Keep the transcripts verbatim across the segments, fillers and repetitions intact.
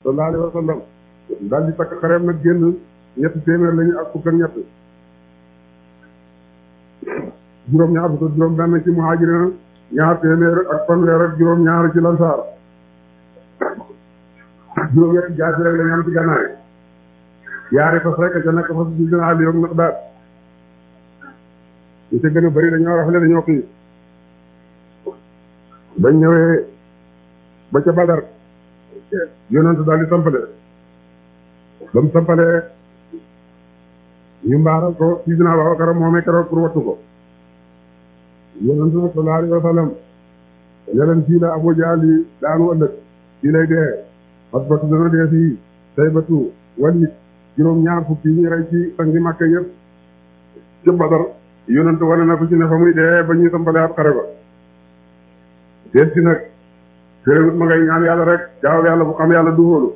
sallallahu alayhi wa sallam daal di takk xareem nag génn ñetti téeméer lañu ak fukk ak ñett juróom ñaar fukk ak juróom benn ci muhaajiriin ñaar téeméer ak fanweer ak juróom ñaar ci lansaar juróom ñaar jaasi rek lañu am ci gannaay yaari fas rek ca nekk fas bi gën a àll yoog Miqdaad ñu ca gën a bëri dañoo rafle dañoo xiif bañ ñëwee ba ca Badar yonent daal di sampale ba mu sampalee ñu mbaaral ko Sidina Abubakar moomee keroog pour wattu ko yonent nag sallallahu alayhi wa sallam ne leen fii la Abu Jahl yi daanu ëllëg fii lay dee Utbatu dana dee fii Saybatu Walid juróom ñaar fukki yi ñu rey ci sangi Makka yëpp ca Badar yonent wane na ko ci ne fa muy dee ba ñuy sampalee ab xare ba déet si nag téréwut ma ngay ñaan yàlla rek jaaw yàlla bu xam yàlla du hóolu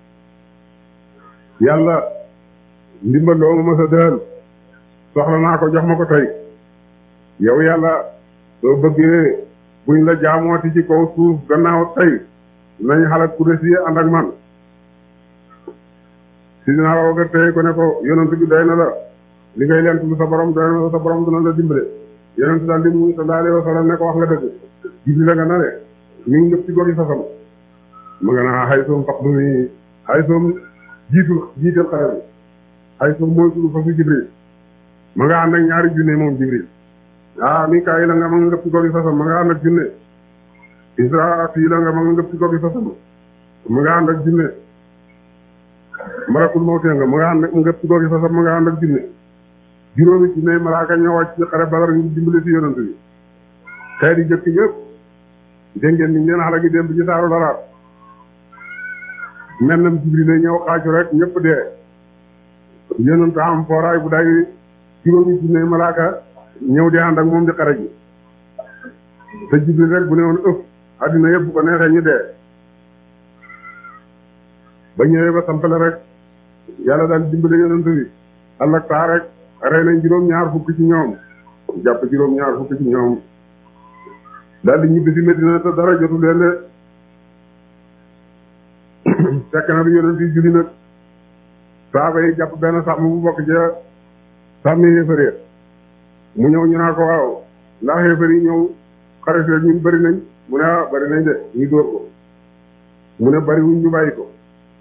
yàlla ndimbal loo ma mës a dëhal soxla naa ko jox ma ko tey yow yàlla soo bëggee buñ la jaamooti ci kaw suuf gannaaw tey nañ xalaat ku des yi ànd ak man si dinaa Abubakar tey ko ne ko yonent bi doy na la li ngay lent lu sa borom doy na la sa borom dina la dimbale yonent daal di mu sallallahu alayhi wa sallam ne ko wax nga dëgg jibi la nga na le mi ngi ngëp ci gor yi sasam ma nga naa xay soom fax du ni xay soom jiitul jiital xare bi xay soom mooy tudd fasu Jibril ma nga ànd ak ñaari junne moom Jibril ah Mikaayil la nga ma nga ngëp ci gor yi sasam ma nga ànd ak junne Israafil la nga ma nga ngëp ci gor yi sasam ma nga ànd ak junne Malakul Mawti nga ma nga ànd ak ngëp ci gor yi sasam ma nga ànd ak junne juróomi junne malaaka ñoo wàcc ci xare Badar ñu dimbale ci yonent bi xeet yi jëkk yëpp dégg ngeen ni leen xale gi dem bi ci saaru dara mel nam Jibril lay ñëw xaaju rek ñëpp dee yonent am fooraay bu day juróomi junne malaaka ñëw di ànd ak moom di xare ji te Jibril rek bu ne woon ëpp àddina yëpp bu ko neexee ñu dee ba ñëwee ba sampale rek yàlla daal dimbale yonent bi àllak taa rek rey nañ juróom ñaar fukk ci ñoom jàpp juróom ñaar fukk ci ñoom daal di ñibbi si Medina te dara jotu leen de fekk na bi yonent yi julli nag saaba yi jàpp benn sàmm bu bokk ca sàmmi xéefar mu ñëw ñu naa ko waaw ndax xéefar yi ñëw xarit rek ñun bëri nañ mu ne ah bëri nañ de ñu dóor ko mu ne bëri wuñ ñu bàyyi ko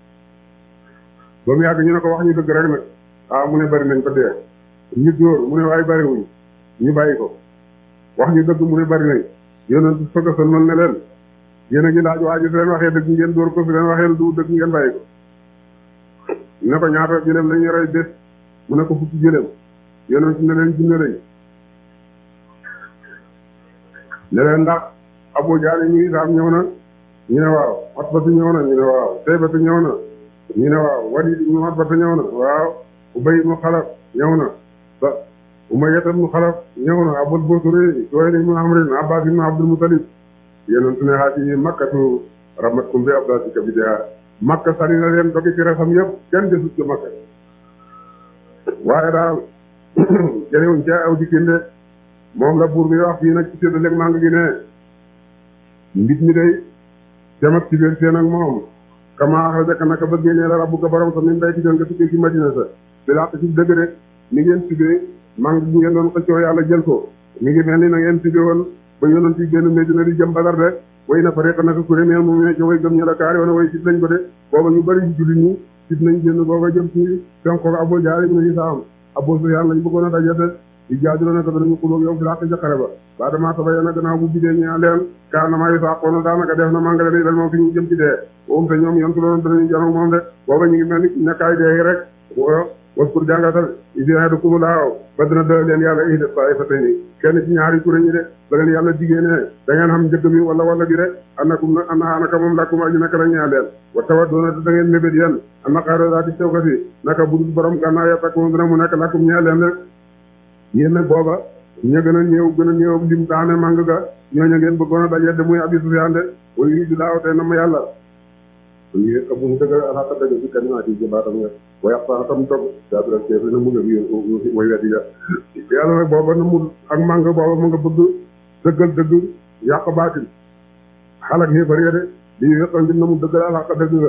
ba mu yàgg ñu ne ko wax ñu dëgg rek nag ah mu ne bëri nañ ko dee ñu dóor mu ne waaye bëri wuñ ñu bàyyi ko wax ñu dëgg mu ne bëri nañ yonent fëgg a man ne leen yéen a ngi laaj waa ji su leen waxee dëgg ngeen dóor ko su leen waxee du dëgg ngeen bàyyi ko ne ko ñaata jëleem lañu rey bés mu ne ko fukki jëleem yonent ne leen junne lañ ne leen ndax Abu Jahl ñu ngi saam ñëw na ñu ne waaw Utbatu ñëw na ñu ne waaw Saybatu ñëw na ñu ne waaw Walid ibn Utbata ñëw na waaw Ubay ibn Xalaf ñëw na ba Umayya ibn Xalaf ñëw na Abul Busri Suhayl ibn Amr Abbas ibn Abdul Muttalib yonent ne haati makkatu ramatkum bi abdaatika bihaa makka sani na leen dogi ci resam yëpp kenn desut ci makka waaye daal jëlewuñ ca aw dikkin de moom la buur bi wax fii nag ci séddaleeg maa ngi gi ne mbit mi day dem ak ci biir seen ak moom kama axrajaka naka ba génnee la rabbuka borom sa min baytika nga tukkee ci madina sa bi laq ci dëgg rek ni ngeen tuddee maa ngi ngeen doon xëccoo yàlla jël ko mi ngi mel ni na ngeen tuddee woon ba yonent yi génn Medina di jëm Badar de way na fariqa naka kuré neen moom ne ci way gëm ña la kaari wana way sit lañ ko de booba ñu bëri jullit ñi sit nañ génn booba jëm ci fenkoog Abu Jahl ibn Hisaam Abu Sufyaan lañ bëggoon a dajate di jaadilo naka danañu xulóog yow fi laq jaqare ba ba dama tabayyana gannaaw bu bidee ñaa leen kaar na maa yu saaqoona daanaka def na manga dani dal moom fi ñu jëm ci dee woom te ñoom yontu loolu danañu janoog moom de booba ñu ngi mel ni nekkaay dee rek waskur jàngatal isiadukumu laaw ba dina dë leen yàlla ihda ta'ifatayni kenn ci ñaari kuréel ñi de ba leen yàlla digée ne da ngeen xam njëgg mi wala wala bi rek annakum na anna naka moom lakum aji naka la ñaa leen wa tawaddoona te da ngeen mébét yéen anna xayra zaati shawkati naka budul borom gànnaaw ya takk moom dina mu nekk lakum ñaa leen rek yéen nag booba ña gën a néew gën a néew lim daane màng ga ñooñu ngeen bëggoon a daje de muy Abi Sufyaan de way yu di laaw te na ma yàlla yi ëpp mu dëgg alaaka dëgg ci kalimaati yi baatam nga way axtaan tam togg daabira keef na mu ngi yéen way weddi ya yàlla nag booba na mu ak màng booba mu nga bëgg dëggal dëgg yàq baatin xalak xéefar ya de li yëqal ndim na mu dëggal alaaka dëgg nga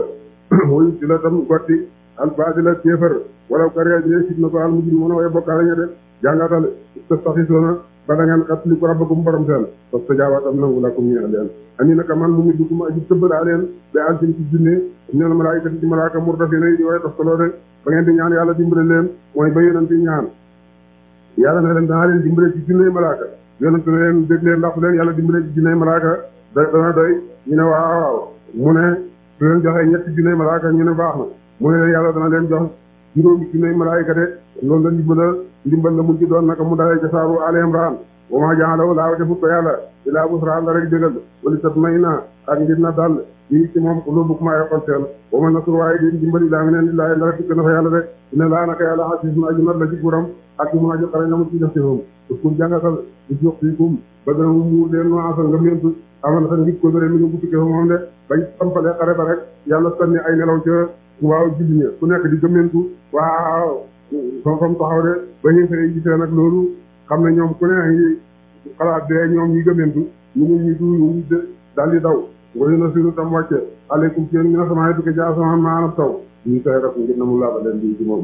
wuyu ci la tam gotti al baatila kéefër wala kariya ji sit na ko al mujrim mën a way bokkaale ña de jàngatal tastaxisoona ba da ngeen xat li ko rabbakum borom seen parce que jaawatam nangu lakum ñu leen ani naka man mu ngi dugg aji tëbbal leen ba altin ci junne ñeel malaayika ci malaaka murdafina yi di way toftaloo de ba ngeen di ñaan yàlla dimbale leen mooy ba yonent yi ñaan yàlla na leen danaa leen dimbale ci junne malaaka yonent na leen dégg leen ndax leen yàlla dimbale ci junne malaaka da dana doy ñu ne waaw waaw mu ne su leen joxee ñetti junne malaaka ñu ne baax na mu ne leen yàlla dana leen jox juróomi junne malaayika de loolu la ndimbala ndimbal la mujj doon naka mu dalee ca saaru Al Imran wa maa ja'alahu laahu defut ko yàlla illaa busraa la rek dëggal wali tatma'inna ak ngir na dal yi ci moom quluubukum ay xol seen wa ma nasru waaye di ndimbali laa ngi leen di laay ndara tukk na fa yàlla de dina laa naka yàlla asiisun aji not la ci guram ak mu aji xarañ la mu ci def ci moom uskur jàngatal di jox fiikum ba dana mu muur leen noo asal nga mentu amal sa ngit ko dore mi nga buttuke fa moom de bañ sampalee xare ba rek yàlla sanni ay nelaw ca waaw julli ña ku nekk di gëmmentu waaw fam fam taxaw de ba ñu fay gisee nag loolu xam ne ñoom ku ne ngi xalaat de ñoom ñi gëmmentu ñu ngi ñu du ñu daal di daw ngoyu na siru tam wàcce aleykum ci yéen mi na samaay tukke ci asamaan maanab taw ñu tay rek ngir na mu laaba leen di ci moom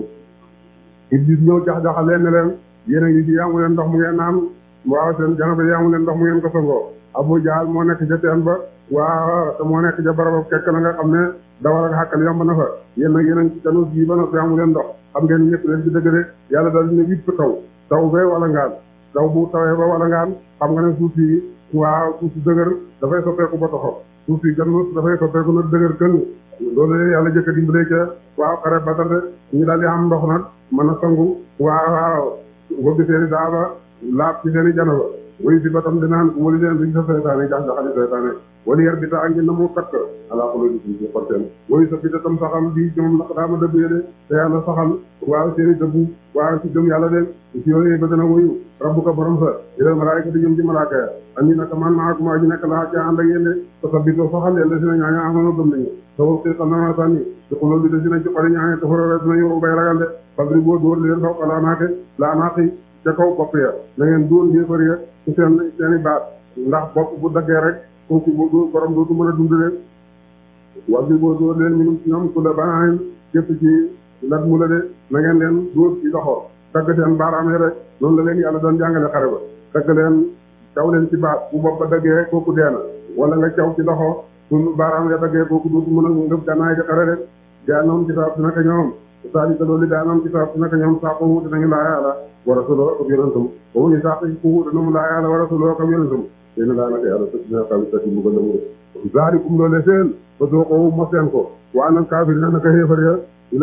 Iblis ñëw jax-jaxal leen ne leen yéen a ngi ci yaamu leen ndox mu ngeen naan waaw seen janaba yaamu leen ndox mu ngeen ko sangoo Abu Jahl moo nekk ca teen ba waaw te moo nekk ca barabab kekk la nga xam ne dawal ak xàkkal yomb na fa yéen nag yéen a ngi ci canus bii ba nag yaamu leen ndox xam ngeen ñëpp leen ci dëgg de yàlla daal dina witt taw taw bee wala ngaan taw bu tawee ba wala ngaan xam nga ne suuf si waaw suuf si dëgër dafay soppeeku ba toxo suuf si ganus dafay soppeeku nag dëgër kën loolu leen yàlla jëkk dimbale ca waaw xare Badar de ñu daal di am ndox nag mën a sangu waaw waaw wëgg seeni daaba laab ci seeni janaba woyu si ba tam dinaan wali leen riñ sa seytaane jax jaxali seytaane wali yar bi ta ak na mu takk alaa xolo di ci xorteen woyu sa bita tam saxal bi ci moom ndax daama dëbb yéde te yàlla saxal waaw seeni dëbbu waaw ci gëm yàlla de ci yooyu ba dana woyu rabbuka borom sa ilal malaayika di jëm ci malaaka ya andi naka man maakum aji nekk laa ca ànd ak yéen de te sa bitoo saxal leen la si na ñaaña amano gëm nañu sawol xii xam naa sànni ci xulóol bi da si na ci xoli ñaañe te xorore dina yow bay ragal de fadri boo dóor leen faw ka laa naake laa naaqi ca kaw bopp ya na ngeen dóor yéefar ya ci seen seeni baat ndax bopp bu daggee rek kooku boo dóor borom dootu mën a dund de wax bi boo dóor leen minum ci ñoom ku la banaayin képp ci lat mu la de na ngeen leen dóor ci loxo dagg seen baaraam yi rek noonu la leen yàlla doon jàngale xare ba dagg leen caw leen ci baat bu bopp ba daggee kooku deena wala nga caw ci loxo su baaraam ya daggee kooku dootu mën a ngëb gànnaay di xare rek jaanoom ci saab si naka ñoom saalika loolu daanam ci saab si naka ñoom saako wuute nañu laa yàlla wa rasuloo ak yonentam boobu ñu sax ku wuute na mu laa yàlla wa rasuloo ak yonentam yéen laa naka yàlla sëñ bi xaw ma mu gën a wóor zaalikum loole seen ba doo ko mos leen ko waa nag kaafir na naka xeefar ya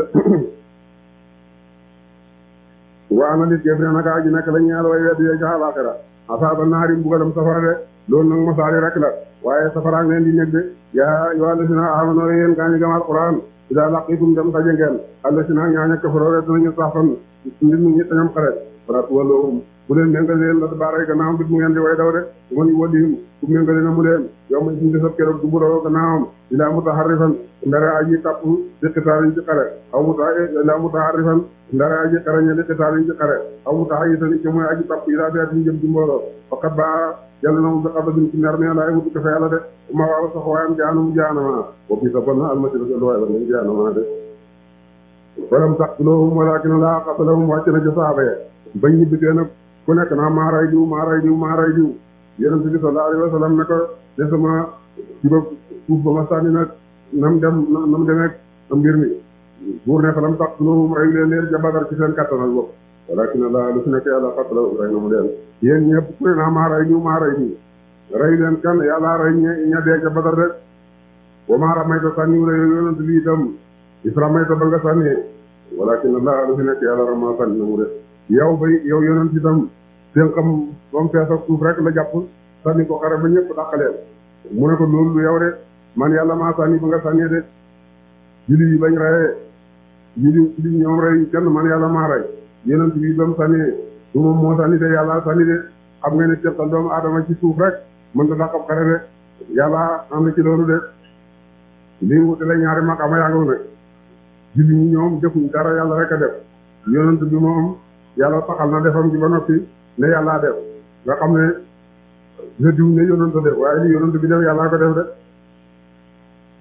waa na nit kéefar naka aji nekk la ñeel way weddi ya ca àllaaxira asaaba naari mbugalam safara de loolu nag mosaali rek la waaye safara ngeen di nekk de yaa yoo la si na amanoo yéen gaa ñi gëm alquran ida laqitum dem daje ngeen alla si naag ñaaña kafaroo rek dinañu saxfan nit mu ñi tañam xaret farat wallahum bu leen méngale leen la baaray gannaaw bit mu ngeen di way daw de bu ma ñu wallihim bu méngale na mu leen yow ma suñu desab keroog du buroo gannaawam ilaa mutaharrifan ndare aji tapp di xitaalin ci xare aw muta ilaa mutaharrifan ndare aji xarañe di xitaalin ci xare aw mutahayitan ci mooy aji tapp ilaa fiatin jëm ci mbooloo faqat ba yàlla na mu bi xadabin ci mer ne laay wutu ko fa yàlla de ma waaw sax waayam jaanum jaanama bo bi sa bon na almasira sa luwaay la ngeen jaanama de walam taqtuluhum walakin laa qatalahum wàcc na ca saaba ya bañ ñibbitee nag ku nekk naa maa ray diw maa ray diw maa ray diw yonent bi sallallahu alayhi wa sallam ne ko de sama ci ba suuf ba ma sànni nag nam dem nam demeek mbir mi buur ne falam taqtuluhum ray leen leen ca Badar ci seen kattanal bopp walakin laa lu fi nekk yàlla qatalahum ray na mu leen yéen ñëpp ku ne naa maa ray diw maa ray diw ray leen kan yàlla ray ña dee ca Badar rek wa maa ramayta sànniw la yonent bi itam is ramayta ba nga sànnee walakin laa lu fi nekk yàlla rama sànni na mu def yow bay yow yonent itam seen xam ba mu fees ak suuf rek la jàpp sànni ko xare ba ñëpp dàqaleen mu ne ko loolu lu yow de man yàlla maa sànni ba nga sànnee de julli yi bañ rayee julli julli ñoom rey kenn man yàlla maa rey yonent bi ba mu sànnee du moom moo sànni de yàlla sànni de xam nga ne teqal doomu aadama ci suuf rek mën ta dàqab xare de yàlla ànd ci loolu de lii wute la ñaari maqaama yaa ngi ne julli ñi ñoom defuñ dara yàlla rek a def yonent bi moom yàlla saxal na defam ci ba noppi ne yàllaa def nga xam ne ne diw ne yonent def waaye li yonent bi def yàllaa ko def de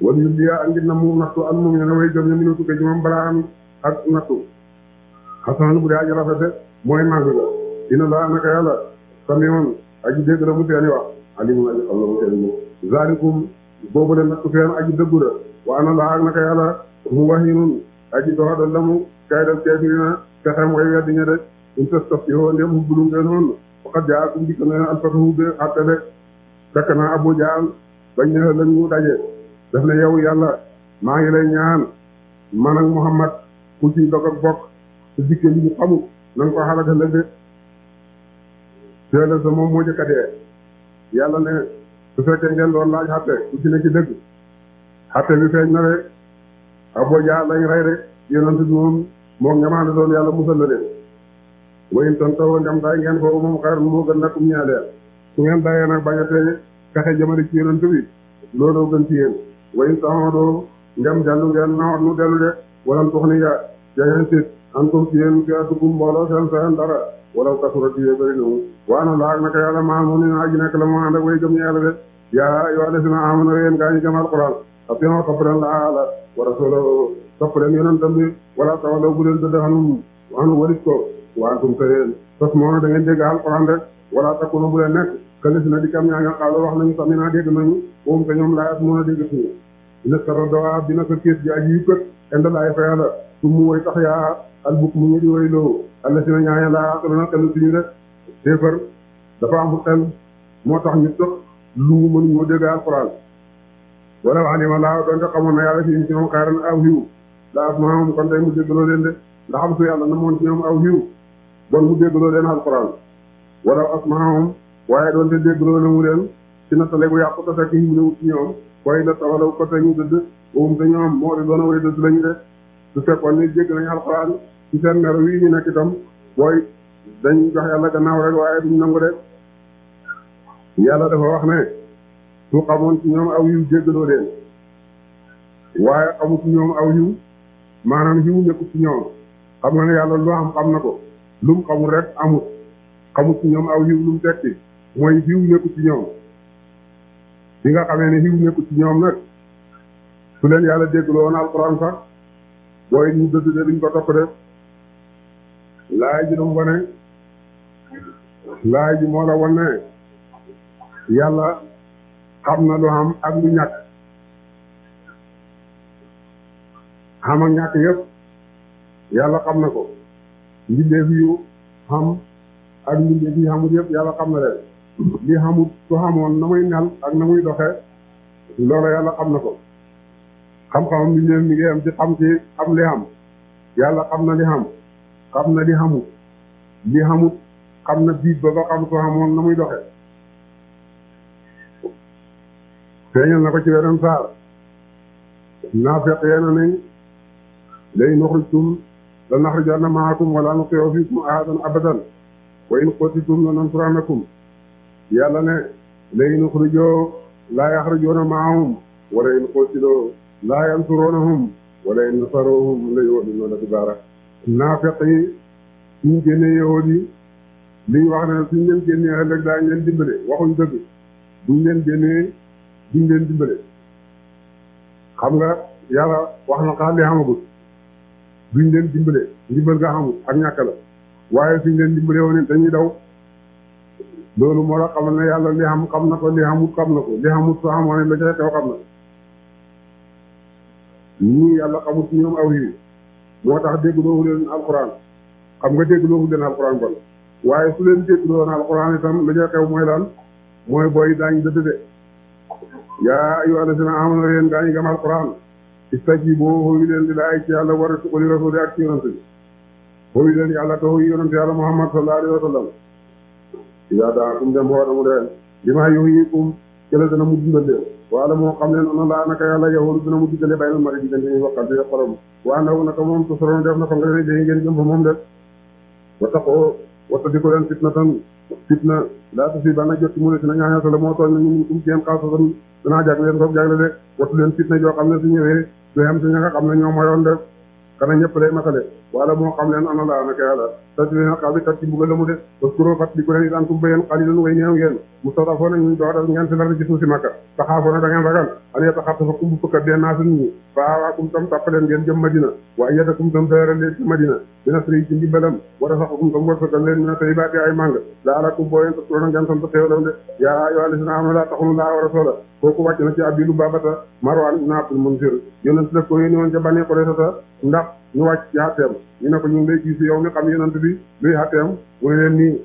wala yu liya ak ngir na mu nattu al moom ne way gëm ñu minu tukkee ci moom balaa am ak nattu xasanal bu dee aji rafete mooy màgg ga dina laa naka yàlla samiyoon aji dégg la mu seeni wax alimun aji xam la mu seeni wax zalikum boobu de nattu feen aji dëggu la wa ana laa ak naka yàlla mu wahinun aji doxadal la mu kay dal keefirina fexem way weddi ña de um tes taf ci hoo ndem hubbulu ngeen hoon waxat jaakum dikk na alfatahu be xatte de fekk na Abu Jahl bañ ne lañ ñu daje daf ne yow yàlla maa ngi lay ñaan man ak Muhammad ku ci dog ak bokk te dikke li ñu xamul na nga ko xalaka lëg de teela sa moom moo jëkkatee yàlla ne su fekkee ngeen doon laaj xatte ku ci ne ci dëgg xatte bi feeñ na de Abu Jahl lañ rey de yonent bi moom moo ngemaande doon yàlla musal la de wayin ton taw ndem day ngeen ko moom xayr moo gën nakum ñaadeel su ngeen dayee nag bañ a tee fexe jëmale ci yonent bi looloo gën ci yéen wayin taxodoo ndem dellu ngeen na nu dellu de wala tux ni ya jangeen sit antum ci yéen fi atukum mbooloo seen seen dara wala kasura ci yee bëri noonu waana laag naka yàlla maa mu ni na aji nekk la moo ànd ak way gëm yàlla de yaa yoo de sina amana yéen gaa ñu gëm alquran ak yoon topp leen la ala wa rasuluhu topp leen yonentam bi wala tawalaw bu leen dëdd xanum xanu walit ko waantum te yéen tos moo da ngeen dégg alquran rek wala takunu bu leen nekk këlis na di kam ñaa nga xaalo wax nañu sami naa dégg nañu moom te ñoom laayat mën a dégg suñu dina sara dowa dina ko kiis ji aji yu kët enda laay fa yàlla su mu woy tax yaa albuk mu ñu di woy loo alla si na ñaaña laa xeluna xelu suñu rek téefar dafa am xel moo tax ñu tëx lu mënu ñoo dégg alquran wala wax ni ma laa doon te xamoon na yàlla fi ci ñoom xayran aw xiw la af maamam kon tey mu déggloo leen de ndax am su yàlla na moon ci ñoom aw xiw bon mu déggloo leen alquran wala asmaahum waaye doon te déggloo na mu leen ci nattale bu yàqu te fekk yiw newut ci ñoom koy la tawalaw ko te ñu dëdd boobu te ñoom moo di doon way dëdd lañu de su fekkoon ni dégg nañu alquran ci seen mer wii ñu nekk itam booy dañ jox yàlla gannaaw rek waaye duñ nangu de yàlla dafa wax ne su xamoon ci ñoom aw yiw déggloo leen waaye xamu ci ñoom aw yiw maanaam yiw nekkut ci ñoom xam nga ne yàlla lu am xam na ko lu mu xamul rek amut xamut ci ñoom aw yiw lu mu tekki mooy yiw nekkut ci ñoom bi nga xamee ne yiw nekkut ci ñoom nag su leen yàlla déggloo woon alxuraan sax booy ñu dëdd de duñ ko topp de laay ji dum wane laay ji moo la wan ne yàlla xam na lu am ak lu ñàkk xam ak ñàkk yëpp yàlla xam na ko mbindeef yu xam ak mbindeef yi xamut yëpp yàlla xam na leen li xamut su xamoon na muy nel ak na muy doxe loola yàlla xam na ko xam-xamam mbindeef mi ngi am ci xam ci am li xam yàlla xam na li xam xam na li xamut li xamut xam na biig ba ba xam su xamoon na muy doxe feeñal na ko ci weneen saar naafeq yeena nañ lay nuxrijtum la naxrijanna maakum wala nuti'u fiikum ahadan abadan wa in qutitum la nansurannakum yàlla ne lay nuxrijoo laa yaxrijuuna maahum wala in qutiloo laa yansuruunahum wala in nasaruuhum la yuwalluuna adbaara naafeq yi suñ génnee yahuud yi liñ wax ne suñ leen génnee ëllëg daañ leen dimbale waxuñ dëgg buñ leen génnee duñ leen dimbale xam nga yàlla wax na xaar li xamagut duñ leen dimbale ndimbal nga xamut ak ñàkk la waaye suñ leen dimbale woon dañuy daw loolu moo la xamal ne yàlla li xam xam na ko li xamut xam na ko li xamut soo xamoo ne la ca teew xam na ñii yàlla xamut ci ñoom aw yi moo tax déggloowu leen alquran xam nga déggloowu leen alquran kon waaye su leen déggloo woon alquran itam la ca teew mooy lan mooy booy daañ dëdd de yaa ayyuhaa llaziina aamanuu yéen gaa ñi gëm alquran istajiibu hooyu leen di laay ci yàlla war a suqali rasuuli ak ci yonante bi hooyu leen yàlla te hooyu yonante yàlla muhammad sallallahu alayhi wa sallam idaa da'aakum dem woo damu leen limaa yuhyiikum jële dana mu dundal leen wala moo xam leen ana laa naka yàlla yow dina mu diggale baynal mar'i diggante ñu waxante ya xorom waa ndaw naka moom tusroon def na ko nga ne dañuy ngeen jëm fa moom def wa taqoo wattadi ko leen fitna tan fitna laa tusiibanna jot mu ne si na ñaañata la moo tooñ na ñu tum seen xaasatan danaa jag leen koog jagle de wattu leen fitna joo xam ne su ñëwee du xem si ña nga xam ne ñoo moyoon def kana ñëpp lay matale wala moo xam leen ana laa naka yàlla tati leen xaw bi kat ci mbugal la mu de waskuro fat di ko leen itaan tum bayen xalilan way néew ngeen mu sodafoo na ñu doodal ngeen si lar ci suuf si makka taxaafoo na da ngeen ragal an yeta xarta fa kumbu fëkkat dee naa suñ ñi faawaakum tam tappaleen ngeen jëm madina waaye yetakum tam dëral leen ci madina dina sëri ci ndimbalam war a saxakum tam wërsëgal leen mina tey baati ay màng laalakum booyeen ta surona ngeen sant xéewlam de yaa ayyuhaa llaziina aamanuu laa taxunu llaaha wa rasuulahu kooku wàcc na ci Abi Lubaabata Marwaan ibn Abdul Munzir yonent def ko yónni woon ca Bani Qurayza ndax ñu wàcc ci xàtteem ñu ne ko ñu ngi lay gis yow mi xam yonent bi luy xàtteem muy leen nii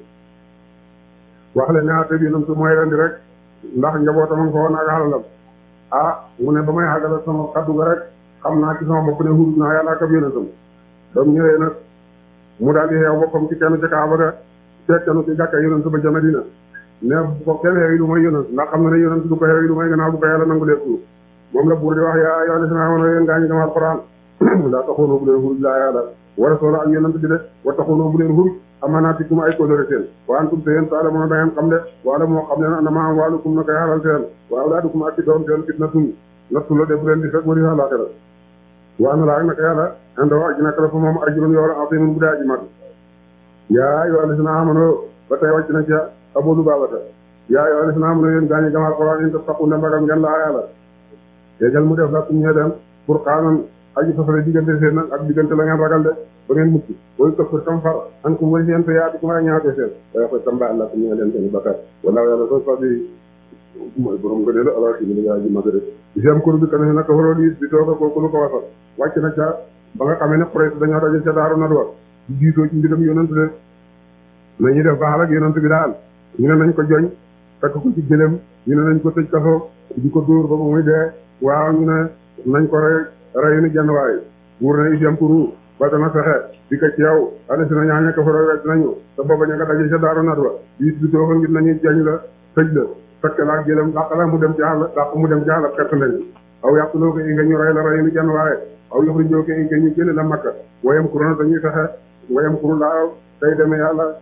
wax leen ne xàtte bi yonent mooy rendi rek ndax njabootam nga ko woon ak xalalam ah mu ne ba may xàggala sama kaddu ga rek xam naa ci sama bopp ne hurut naa yàlla ak ab yonentam doom ñëwee nag mu daal di xeew boppam ci kenn ca Kaaba ga fekkanu ci jàkka yonent ba ca Madina ne bu ko kenn xew yi lu may yonent ndax xam na ne yonent du ko xew yi lu may gannaaw bu ko yàlla nangu lee tuur moom la buur di wax yaa ayyuhaa llaziina aamanuu yéen gaa ñi gëm alquran laa taxuunu bu leen xuruj laa yàlla wa rasuulahu ak yonent bi de wa taxuunu bu leen xuruj amaanaatikum ay kóllëre seen wa antum te yéen ta'lamuuna da ngeen xam de wala moo xam ne annamaa amwaalukum na koy xalal seen wa awlaadukum ak ci doom seen fitnatun nattu la de bu leen di fekk wari àllaaxira wa anna laa naka yàlla indahu aji nak la fa moom ajrun yool aziimun bu dee aji mag yaa ayyuhaa llaziina aamanuu ba tey wàcc na ca Abu Lubaabata yaa ayyuhaa llaziina aamanuu yéen gaa ñi gëm alquran in tattaqu ndem ragal ngeen laa yàlla yéegal mu def lakum ñee dem pour xaanan aji fasale diggante seen nag ak diggante la ngeen ragal de ba ngeen mucc booy këppër tam far an kum wari seen te yaati ku ma ñaate seen waaye koy tam baal la ku ñee leen seen bakkaar wala yàlla soo fa bi mooy borom nga delu ala si mi yaa ji magare si am kur bi kana naka waroon it di tooga kooku lu ko wasal wàcc na ca ba nga xamee ne Quraysh dañoo daje ca Daaru Nadwa di diitoo ci mbiram yonent de nañu def baax ak yonent bi daal ñu ne nañ ko joñ fekk ko ci gëlëm ñu ne nañ ko tëj kaso di ko dóor ba muy dee waaw ñu ne nañ ko rey rey ni jenn waay buur na isiam kuru ba dana fexe di ko ci yow ala si na ñaaña ko faro wet nañu te booba ña nga daje ca Daaru Nadwa diit bi tooga ngir nañu jañ la tëj la fekk laa gëlëm dàq la mu dem ci àll dàq mu dem ci àll perte lañu aw yàquloo ko i nga ñu rey la rey ni jenn waaye aw yoxrijoo ko i nga ñu génne la makka wayam kuru na dañuy fexe wayam kuru laaw tey demee yàlla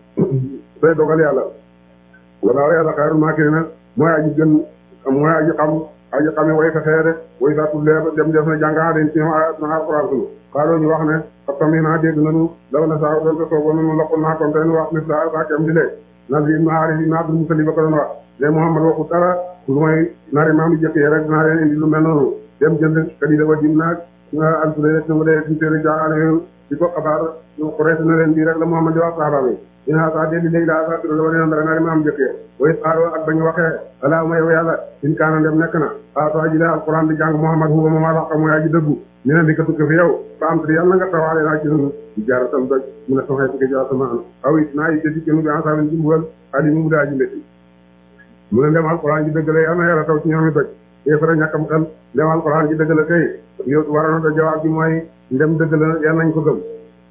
tey dogal yàlla walaaw yàlla xayrul maakiriina mooy aji gën mooy aji xam aji xame way fexee de way saa tullee dem def na jàngaa den ci ñoom ayat na alquran sunu xaaloo ñu wax ne xa tamit naa dégg nanu law na saa doon te soogoon nanu loqul naa kon te nu wax mis la sakem di lee Nasr ibn Haaris ibn Abdul Muttalib ba ko doon wax ne Muhammad waxu dara lu may nari maam yi jëkk yi rek dinaa leen indi lu mel noonu dem jënd kadi da wa dim naag nga altule rek nga dee suñu téere jaaxaale di ko xabaar ñu Quraysh na leen bii rek la Muhammad di wax sahaaba yi ina sa dégg léegi daa sa turo la wane dara nari maam jëkk yi way xaaroo ak bañu waxee allahumma yow yàlla in kaana dem nekk na ato aji la alquran di jàng Muhammad huwa moom alaqa mooy aji dëggu ñu ne di ko tukki fi yow ba am te yàlla nga tawaale naa ci sunu di jaaratam doj mu ne soxee tukki jaa sama an aw it naa yi jësi kenu bi ansaamin jimbuwal ali mu mu daa ji métti mu ne dem alquran ji dëgg la yàlla na yàlla taw ci ñoomi doj éefara ñàkkam xel dem alquran ji dëgg la kay yow waroon na jawaab bi mooy ndem dëgg la yàlla nañ ko gëm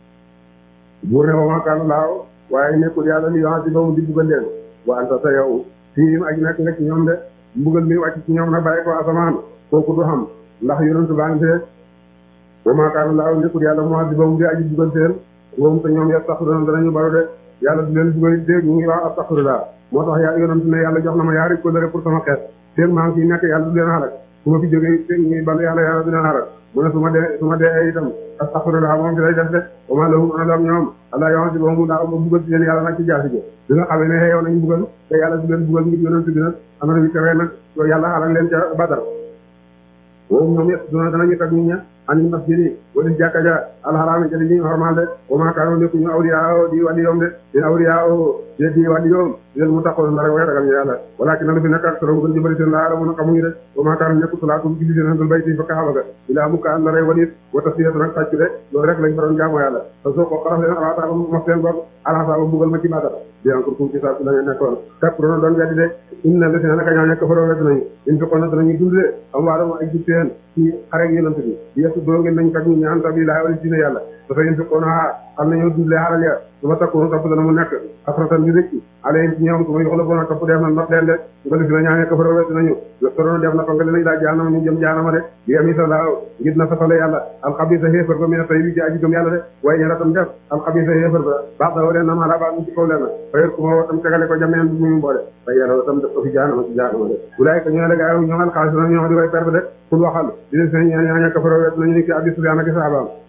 buur ne wa maa kaana laaw waaye nekkul yàlla li yoxan si ba mu di buggal leen wa anta sa yow fii aji nekk nga ci ñoom de mbugal mi wàcc ci ñoom na bàyyi ko asamaan kooku du xam ndax yonentu baa ngi fee wa maa kaana laaw nekkul yàlla moo si ba mu di aji buggal seen woom te ñoom yastaxfiruuna danañu baru de yàlla du leen buggal dégg ñu ngi wax astaxfirullah moo tax yaa yonentu ne yàlla jox na ma yaari kóllëre pour sama xeet seen maa ngi fi nekk yàlla du leen xalak su ma fi jógee seen ñuy bal yàlla yàlla du leen xalak mu ne su ma dee su ma dee itam astaxfirullah moom fi lay def de wa maa lahum ana lam ñoom allah yoo xam si boobu daa ma buggal ci leen yàlla nag ci jaasi ji bi nga xamee ne yow nañ buggal te yàlla du leen buggal ngir yonent bi nag am na bi tawee nag yàlla xalak leen ca Badar woowu ñoom yëpp duna danañu tag nit ña ani masjidi wala jàkka ja alxaraami ca di ñu normal de wa maa kaanu nekku ñu awliyaa di wàlli yoom de di awliyaa de di wàlli yoom leen mu taxoon dara way ragal ñu yàlla walakin na lu fi nekk ak solo gën di bëri seen laa la mën a xamuñu de wa maa kaanu nekku salaatum julli seen handul bayti fa kaaba ga ilaa mu kaan la rey walit wa tasfiyatu nag tàccu de loolu rek lañ fa doon jaamoo yàlla te soo ko xaraf leen alaataaba mos leen bor alaataaba mbugal ma ci Badar di encore kum ci saa si la ngeen nekkoon kàpp doona doon weddi de inna la si naka ñaa nekk faroo wedd nañu in fekkoon na danañu dund de am waadama ay jubteen ci xarek yonent bi yeesu doo ngeen nañ kat ñu ñaan sabilillah wala dina yàlla dafa in fekkoon a xam nañoo dundlee xaral ya su ma takkoon topp dana mu nekk xasratan bi rëcc alayhim ci ñoom su ma yoxla boona topp def na ndox leen de su ko def na ñaa nekk faroo wedd nañu toroona def na ko nga leen daa jaanama ñu jëm jaanama de li am isa laa ngir na safale yàlla alxabisa xéefar ba mi ne tay bi ci aji gëm yàlla de waaye ñara tam def alxabisa xéefar ba baax da leen nam ala baax mu ci kaw leen fayër ku ma woo tam tegale ko jameen bi mu boole waaye yàlla tam def ko fi jaanama ci jaanama de wulaay ko ñoo la gaa ñoo xal xaalis na ñoo di way perte de kul waxal di leen seen ñaan ñaa ñàkk faroo wet nañu ni ki Abi Sufyaan ak saabaam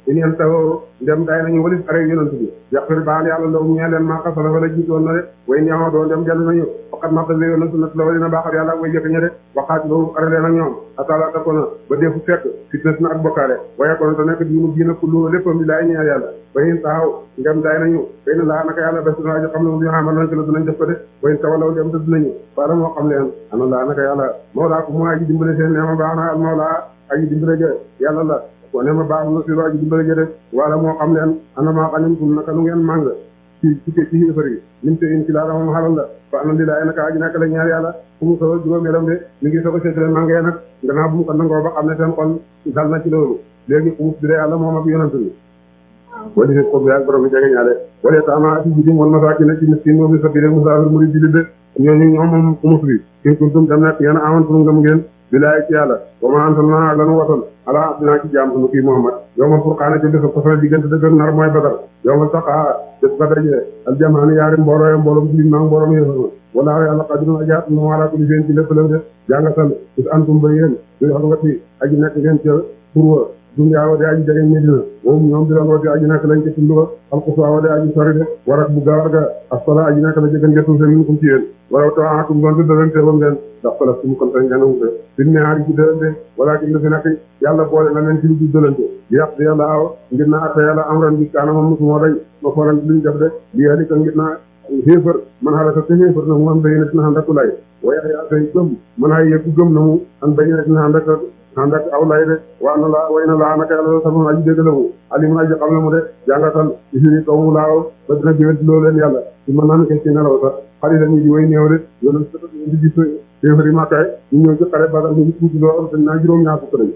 in yeen taw ndem day nañu walis are yonent bi yaqfir baal yàlla law ñee leen maa xasala fa la jiitoon na de way ñaaw doo ndem dellu nañu faqat maxta yonent na la walina baaxal yàlla ak way jëkk ña de waxaat loolu are leen ak ñoom atala ta ko na ba defu fekk fitnes na ak bokkaale waaye kon te nekk diinu diina kullu léppam bi laay ñeel yàlla ba in taxaw ndem day nañu fay na laa naka yàlla bés na xam ne mu ñu xamal nañ ko la dinañ def ko de way tawalaw dem te dinañu faala moo xam leen ana laa naka yàlla mawlaa ko mu aji dimbale seen neema baax na al mawlaa aji dimbale je yàlla la ko neema baax na si aji dimbale je de wala moo xam leen ana maa xalimtum naka lu ngeen màng ci ci ci xéefar yi lim te in ci laa moom xalal la fa ana lilaay naka aji naka la ñaar yàlla fu mu soog a juróomeelam de mi ngi soog a seetale màngee nag gannaaw bu mu ko nangoo ba xam ne seen xol dal na ci loolu léegi fu mu bi de yàlla moom ak yonent bi wala si xob yaag borom bi jege ñaale wala taama ci jidim wal masaakin ci miskin moom bi sabile musaafir murid jullit de ñooñu ñoom moom xumus bi in kuntum dem nekk yéen aman pour ngëm ngeen bilaay ci yàlla wa ma anzalna ak lanu wasal ala abdina ci jaam sunu kii Muhammad yawmal furqaana ci bésu fasal diggante dëgg ak nar mooy Badar yawmal taqaa bés ba dajee aljamaani yaari mbooloo ya mbooloom jullit maa mbooloom yéefar wala yàlla qadirun ajaat nu ala kulli shay'in ci lépp la de jàngatal is antum ba yéen ñu wax wati aji nekk ngeen ca pour dunya wa de aji jege Medina moom ñoom di doon wati aji nekk lañ ca tunduwa alqusa wa de aji sori de warak bu gaaw ga asfala aji nekk la jëgën getul seen minkum ci yéen wala taatum doon dëdalante bam leen ndax fala sumu kon tan ngeen wute din ñaari ci dëlante wala ci la fi nekk yàlla boole na leen ci lu dëlante li yàq yàlla aw ngir na atte yàlla amran bi kaana moom musu moo dañ ma foran luñ def de li yàlla ko ngir naa xéefar man xalaka te xéefar na mu an bayi na tina xandaku lay waaye yaa tay gëm man ay yëpp gëm na mu an bayi na tina xandak xandak aw lay de waa na la way na laa naka yàlla sama aji dégg la mu alimun aji xam ne mu de jàngatal isini kaw mu laaw ba dina jëwet loo leen yàlla ci mën naan ke ci nelaw sax xali la ñu di way néew de yoonu di gis xéefar yi màkkaay ñu ñëw ci xare Badar ñu tuuti lool dañ naa juróom ñaar fukk lañ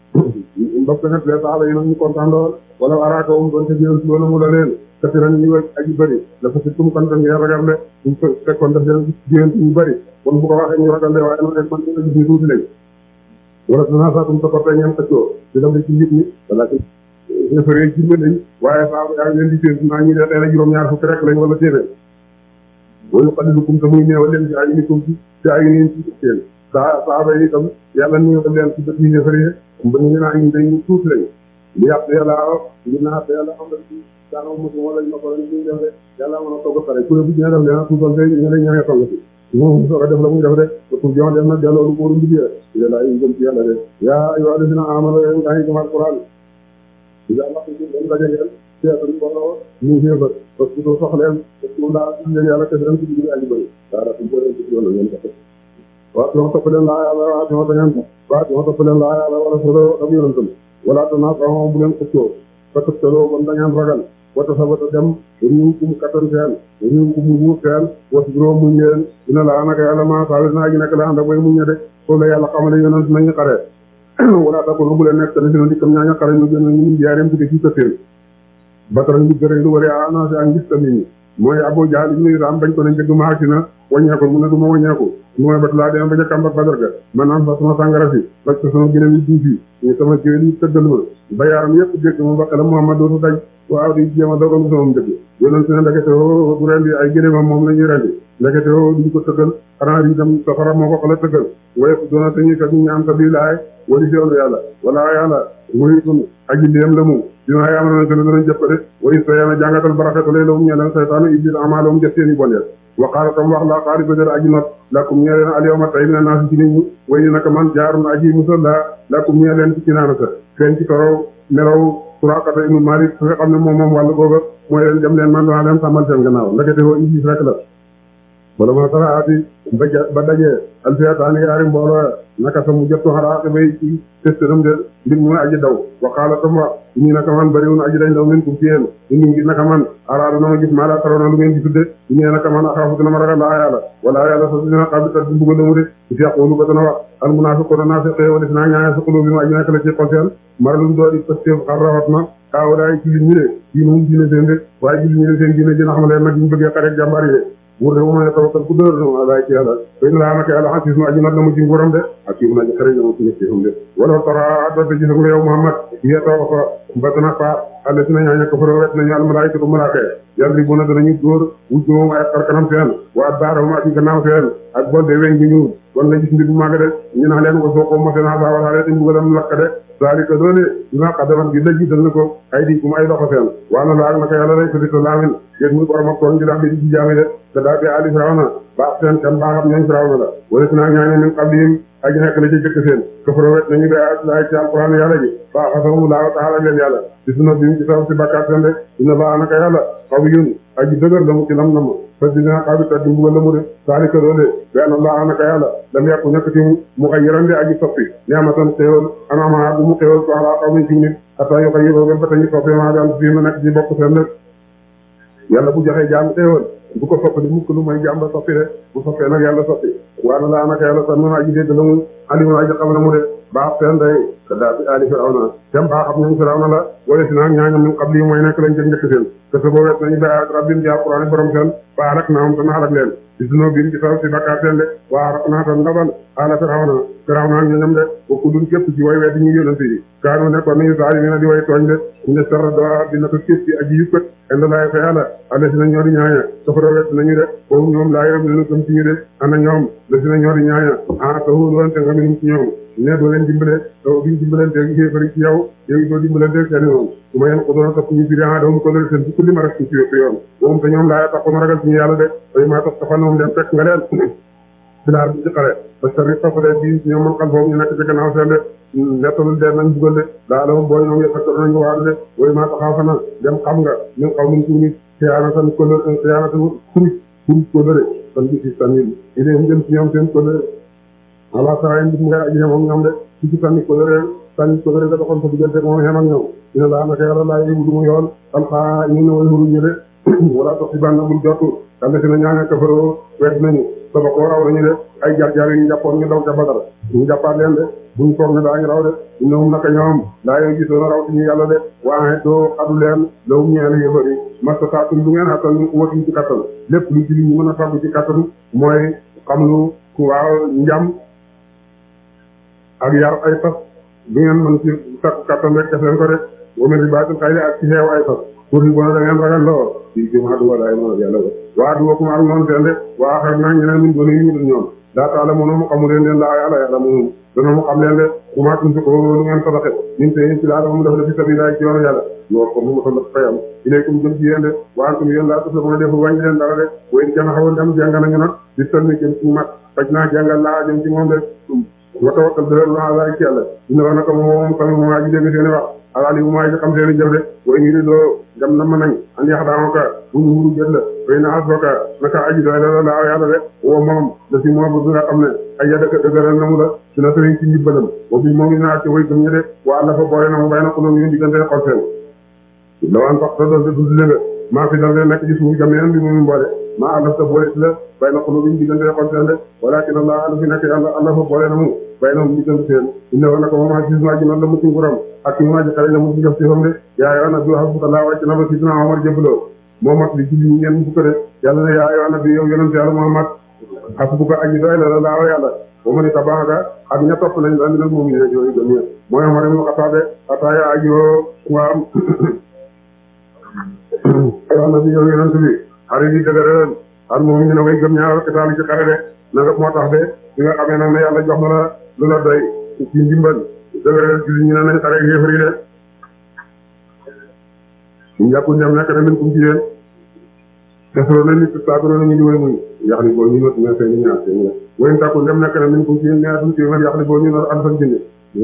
mbokk nag les saxaba yi nag ñu kontaan lool wala araaka um doon te jëwet loolu mu la leen kasiran ñu aji bëri dafa si tum kontaan ngeen ragal de ñu fekkoon daf leen jëwent ñu bëri kon bu ko waxee ñu ragal de waaye nag rek man ñu gis ni tuuti lañ wala dana saatum sa porte ñeen xëccoo di dem ci nit ñi wala ci référé ci lañ waaye saaba yaa ngi leen di séen naa ñi de tey juróom ñaar fukk rek lañ wala téeméer booyu xalilukum te muy néewal leen ci ay nikum ci ci ay niin ci seen saa saaba yi itam yàlla néewal leen ci bët yi référé ba ñu naa ñu dañ tuuti lañ li yàq yàlla li naa yàlla xam na ci daanaka mosu wala ñu ko lañ ñu def de yàlla mën a togg pare ku ne bu ñu def leen tuutal fay ñu lay ñëwee togg ci moom soo ko def la muy def de pour jox dem na delloo lu booru mbir yi la ay gëm ci yàlla de yaa ayyuha alladhina amanu yéen gaa ngi gëm alquran ida laqitum dem daje ngeen seetan mbooloo ñu xéefar parce que doo soxleen parce que laa ci leen yàlla kese ren ci digg aji bëri daara tum boo leen ci loolu ngeen ko waa ñoo topp leen laa yàlla waa ñoo dañan waa ñoo topp leen laa yàlla wala solo ak yonentam wala tanaasaxoo bu leen xëccoo fatëbtaloo bon dañaan ragal wata sa wata dem riw kum kattan seen riw kum wuur seen was juróom muñ leen dina la naka yàlla ma saawir naa ji nekk la ànd ak way muñ ne de foofu la yàlla xamale yonent nañu xare wala takkoon bu leen nekk te dina dikkam ñaaña xare ñu gën ñu jaareem ci ci këteen batara ñu gërë lu wari annoncé ak ngis tamit ñi mooy Abu Jahl ibn Hisham bañ ko ne njëgg ma agsi na waññeeku mu ne du ma waññeeku mooy bat laa dem ba ca kàmbak Badar ga man naan fa sama sàngara si parce que sama gënam yi duuf yi ñu sama géwél yi tëggal ma ba yaaram yëpp dégg ma baqala Muhammad dootu daj waaw di jéem a dogal sama njëgg yonent ne ndekete o du rendi ay gënéemam moom la ñuy rendi ndekete o duñ ko tëggal xanaa ri dem safara moo ko xala tëggal waaye doona te ñuy kat ñu ñaan sabilillahi wali yoonu yàlla wala yàlla muy tun aji ndéem la mu dinaa yaama na gën a danañ jëpp de way so yéena jàngatal baraxetu lay lawum ñeleen saytaanu iblis amaalawum jëf seen i bon ya wa qaala tam wax laa xaari badar aji not lakum ñee leen alyawma tey mina naasi ci nit ñi way ni naka man jaarun aji musalla lakum ñee leen ci kinaanata feeñ ci torow nelaw Suraqata ibnu Malik su nga xam ne moom moom wàllu googa mooy leen dem leen man waa leen sàmmal seen gannaaw ndekete woo iblis rek la wala ma saraati ba ba dajee alfiyataani yaari mbooloo naka sa mu jottu xaraate bay ci tëstëram de mbir mu aji daw wa qaala tam wax ñii naka man bariwun aji dañ daw min kum ci yéen ñu ngi naka man araada na ma gis maa laa taroona lu ngeen gi tudde ñu ne naka man axaafu dina ma ragal laa yàlla wala yàlla sa dina xabitat di mbugal mu de si yaqulu ba dana wax al munaafiquuna naafiqee wala si naa ñaane sa xulóo bi mu aji nekk la ci xol seen maralum doo di pëstéef xar rawat na kaaw daay ci li ñu de diine moom diine seen de waaye ji li ñu de seen diine dina xam leen nag ñu bëggee xareek jàmbaar yi de wur de wama ne tawakkal ku dër na laay ci yàlla fay na laa naka yàlla xasis nu aji nat na mu ci nguuram de ak kii mun aji xare na mu ci ñëpp de wala tara addote gis nga yow Muhammad yee tawa fa ba dana fa àll si na ñaaña ko faro wet nañu almalaayikatu malaaka yàlla ri bu na danañu dóor wujjoom ay xar kanam seen waa baarahum ak gannaaw seen ak bolde weñ bi ñu kon la gis mbir bu màgg de ñu naa leen ko soo ko mose naa saa walaale te mbugalam lakk de zalika doone ñu naa xaddamat gi dëgg dal na ko ay di kum ay loxo seen wala la ak naka yàlla lay sodito laamin yéen muy borom ak toon ji dax bi di ci jaami de te daa bi ali firawna baax seen kan baaxam ñooñ firawna la wala si naa ñaañe min qablihim aji nekk la ci jëkk seen kafaro wet nañu be ay ci alquran yàlla ji baa xasamu laa taala leen yàlla di suna bi ci saw si bakkaat seen de dina baa naka yàlla xaw yun aji dëgër la mu ci lam na ma fa dina xaw bi taddi mbugal la mu de saalika doole benn laa naka yàlla lam yàqu nekk ci mu xay yërande aji soppi neamatan xéewal anama bu mu xéewal ko ala xaw min ci nit ata yo xay yëroo ba tañu soppi maa daan fii ma nekk ci bokk seen de yàlla bu joxee jaam xéewal bu ko soppi di mukk lu may jaam la soppi de bu soppee nag yàlla soppi waana laa naka yàlla sax mën aji dégg la mu alimun aji xam la mu de baax seen day te daa bi ali firawna tem baaxam ñoom firawna la wala si naag ñaañam min qabli mooy nekk lañ jëg njëkk seen te sa boo wet nañu ba rabbin ci alquran borom seen ba alak naam te naalak leen di sunoo bin ci saw si bakkaat seen de waa rak naa tan ndabal ala firawna firawna ñoñam de bokku dun képp ci way weddi ñu yonante yi kaanu nekkoon nañu saali mi na di way tooñ de ñu sarra doa dina ko képp ci aji yukkat enda laay fa yàlla ala si na ñoo di ñaaña safara wet nañu de foofu ñoom laa yërëm leen gëm ci ñu de ana ñoom la si na ñoo di ñaaña ah taxul woon te nga minum ci ñoom ne doo leen dimbale doo biñ dimbalante xéefari ci yow yow doo dimbalante seen yoon su ma yeen ko doon topp ñu biri ah doomu ko lël seen ci kulli ma rek ci yoon moom te ñoom laa tax ko ma ragal ci ñu yàlla de ay maa tax taxal moom dem fekk nga leen filaar bi ci xare parce que ri toppade bi ñoom man xam foofu ñu nekk ci gannaaw seen de nettalul dee nañ bugal de daa la moom booy ñoom yëpp fekk nañ ko waaru de way maa taxaw fa na dem xam nga ñun xaw min tuuni xiyaanatan ko xiyaanatan kuruj kuruj ko lëre kon bi si tamit idée jëm ci ñoom seen ko lëre ala saa yi mu ngay aji xam ak ñoom de ci ci sànni ko lëre sànni ko lëre nga doxoon sa diggante moom xem ak ñoom dina laa naka yàlla laa yëgu du mu yoon alxaa ñu ne way huruñu de wala tax si bànn bul jottu dalla si na ñaane kafaroo wet nañu saba koo raw nañu de ay jaar-jaar yu ñu jàppoon ñu daw ca Badar ñu jàppaat leen de buñ toog ne daañu raw de ñoom naka ñoom daa yoo gisoon a raw ci ñu yàlla de waaye doo xadu leen lawum ñeel yëfari masta taatum lu ngeen xattal ñu watuñ ci kattan lépp lu ci li ñu mën a fàggu ci kattan mooy xam lu waaw njam ak yar ay fas lu ngeen mën ci sakku kattan rek def leen ko de wamen ribaatil xayli ak ci xeew ay fas pour ñu bona da ngeen ragal loo ci juma du wala ay mo yàlla ko waa du ko ak noonu seen de waa xar na ñeneen ñu doon ñu ñoom daa taala mo no xamu leen leen la yàlla yàlla mo dana mu xam leen de bu ma tuntu ko lu ngeen sadaxe ñun te ci la mu def la fi sabila ci yoonu yàlla ñoo ko mu ko fayam ilaykum jëm ci yéen de waa antum yéen laa tusa mo def wàññi leen dara de way jàng xawoon dem jàng nañu nag di tolni jëm ci mat faj naa jàngal laa jëm ci moom de wa tawakkal dëgër na ala ci yàlla dina wax naka moom tamit moom aji dégg seen wax alaali bu maay xam seen i jëf de way ngi di doo gam na mën nañ an yax daamaka bu ñu wuru jël la fay na asboka naka aji doy la la yàlla de woo moom da si moom bu nga xam ne ay ya dëkk dëgëral na mu la su na sëriñ ci njibbalam wa bi moom i naa ci way gëm ñi de waa la fa boole na mu bay na ko noonu ñu diggante xol seen lawaan sax ta dal de dud lénga maa fi dal de nekk ci suuf jameen bi mu mboole maa àllaf ta boole si la bay na ko noonu ñu diggante xol seen de walakin allah ala fi nekk yàlla allah fa boole na mu bay na mu diggante seen ina wa nako moom gis naa ji noonu la mu ci nguram ak ñu maaji xale la mu ci jëf ci fam de yaa yoon na bi hasbukallah wàcc na ba sidina Omar jëbaloo Muhammad li julli ñu ngeen fukk de yàlla ne yaa yoon na bi yow yonent yàlla Muhammad hasbuka aji doy la la laaw yàlla ba mu ne tabaaka ak ña topp nañ la minal mu'miniina yooyu gëm ñe mooy Omar ibn Khattab de ata yaa aji woo waam yoon na bi yow yonent bi xarit yi dëgëral al mu'miniina way gëm ñaar kitaali ci xare de na nga moo tax de bi nga xamee nag ne yàlla jox na la lu la doy ci ndimbal dëgëral julli ñu ne nañ xare yéefar yi de ñu jàppu ñam nekk na min kum ci yéen defaloo na nit saakuro nañu di way muñ yax li boo ñu not nga seen ñaar seen ñaar wayn tàkku ñam nekk na min kum ci yéen ñaar duñ ci yéen yax li boo ñu not alfan junne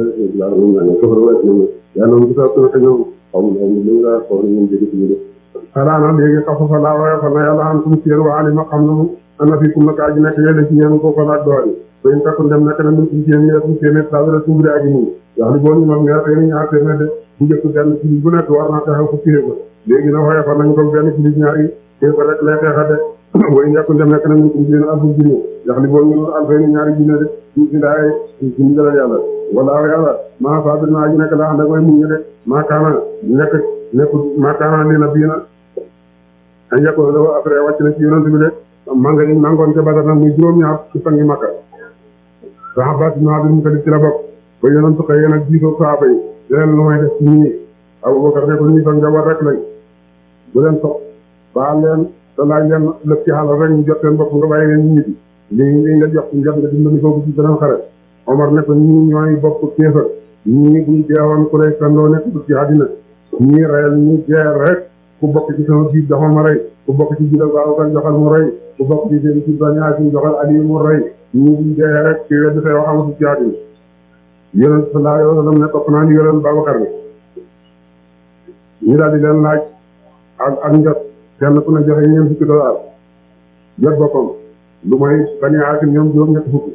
yàlla moom gisa suna te ñoom xaw ma xaw ma li nga xaw na ñoom jëgi suñu de xalaana léegi xafa fa laa waye fa na yàlla am kum ci yéen waa alima xam na mu ana fi kum naka aji nekk yéen ci yéen ko ko laaj doori wayn tàkku ñam nekk na min kum ci yéen ñaar kum ci yéen saawara tumbri aji muñ yax li boo ñu not ñaar seen ñaar seen de bu njëkk benn ci bu nekk war naa taxaw ko firé ko léegi nag waaye fan nañ ko benn ci nit ñaari té ko rek lay xeexa de way ñàkk dem nekk na ñu ko jëne alfu junne yax li boo ñu alfay ñaari junne de ñu ci daay ci ndigal yàlla wala yàlla maa sabir naa ji nekk la xam ne koy muñ de maa kaana nekk nekk maa kaana li na bii na a njëkko dafa après wàcc na ci yonent bi de manga ñu mangoon ca Badar nag muy juróom-ñaar ci fangi Makka sax baat bi mu ko di ci la bokk ba yonent xëy yéen ak jiitoo saaba yi leen lu may def ci ñii Abubakar ne ko ñu doon njaboot rek lañ bu leen sox baal leen te laaj leen lépp ci xalal rek ñu jot seen bopp nga bàyyi leen ñu ñibbi lii lii nga jox njot nga dimbali ko ci beneen xare Omar ne ko ñii ñooy bokk kéefar ñii buñ deewoon ku lay kandoo nekk ci àddina ñii reyal ñii jeer rek ku bokk ci sama biir joxal ma rey ku bokk ci biir Abubakar joxal mu rey ku bokk ci seen ci bañaa ci joxal Ali mu rey ñii buñ dee rek ci wedd say wax amatu ci àddina yonent sallallahu alayhi wa sallam ne topp naa ñu yoroon Babakar bi ñu daal di leen laaj ak ak njot kenn ku ne joxe ñeent fukki dollar jot boppam lu mooy Bani Haasim ñoom juróom ñetti fukki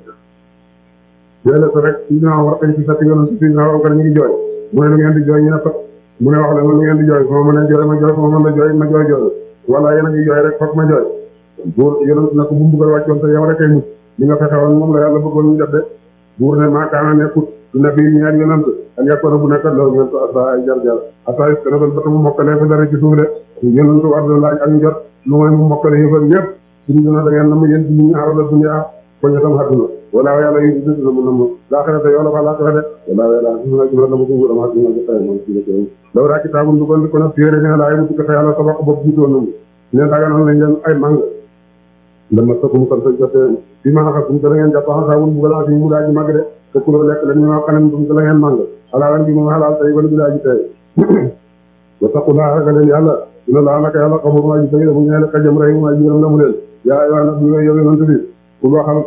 déedéet rek si ñoo war a ci fekk yoon si ñoo war a ñu ngi jooy mu ne lu ngeen di jooy ñu ne ko mu ne wax leen lu ngeen di jooy foo mën a jooy ma jooy foo mën a jooy ma jooy jooy wala yéen a ngi jooy rek foog ma jooy buur yonent na ko bu mbugal wàccoon te yow rek ay mucc li nga fexe woon moom la yàlla bëggoon ñu def de buur ne maakaana nekkut nabi ñaar yonent ak yàkkoona bu nekkat loolu ngeen ko asa ay jar jar asa is kanabal ba ta mu mokkalee fa dara ci suuf de yonent war na laaj ak njot lu mooy mu mokkale yëfal ñëpp suñu dina da ngeen na mu yéen ci ñu ñaar la dunya ko ñu tam àdduna wala yàlla yi dëgg na mu namm laaxirate yow la fa laaxira de wala yàlla su na jumla na mu ko dama àdduna ko tay moom ci ko law raa kitaabun dugal ko na téere ne laay mu ko fa yàlla sabaq bopp jiitoon namu ne daga nan lañ leen ay mang dama takum kan sa jote bi ma xakum da ngeen jàpp xaawul bu gala ci mu daaji mag de te ku lekk la ñu ma xanam dum la ngeen mang ala bi mu halal tay wala bi daaji tay wa taqula ragal yàlla ina la naka yàlla xamul ma ji tay mu ñeel ka jëm rey ma jiram la mu leen yaa ayyuha nabi yow yonent bi ku waxal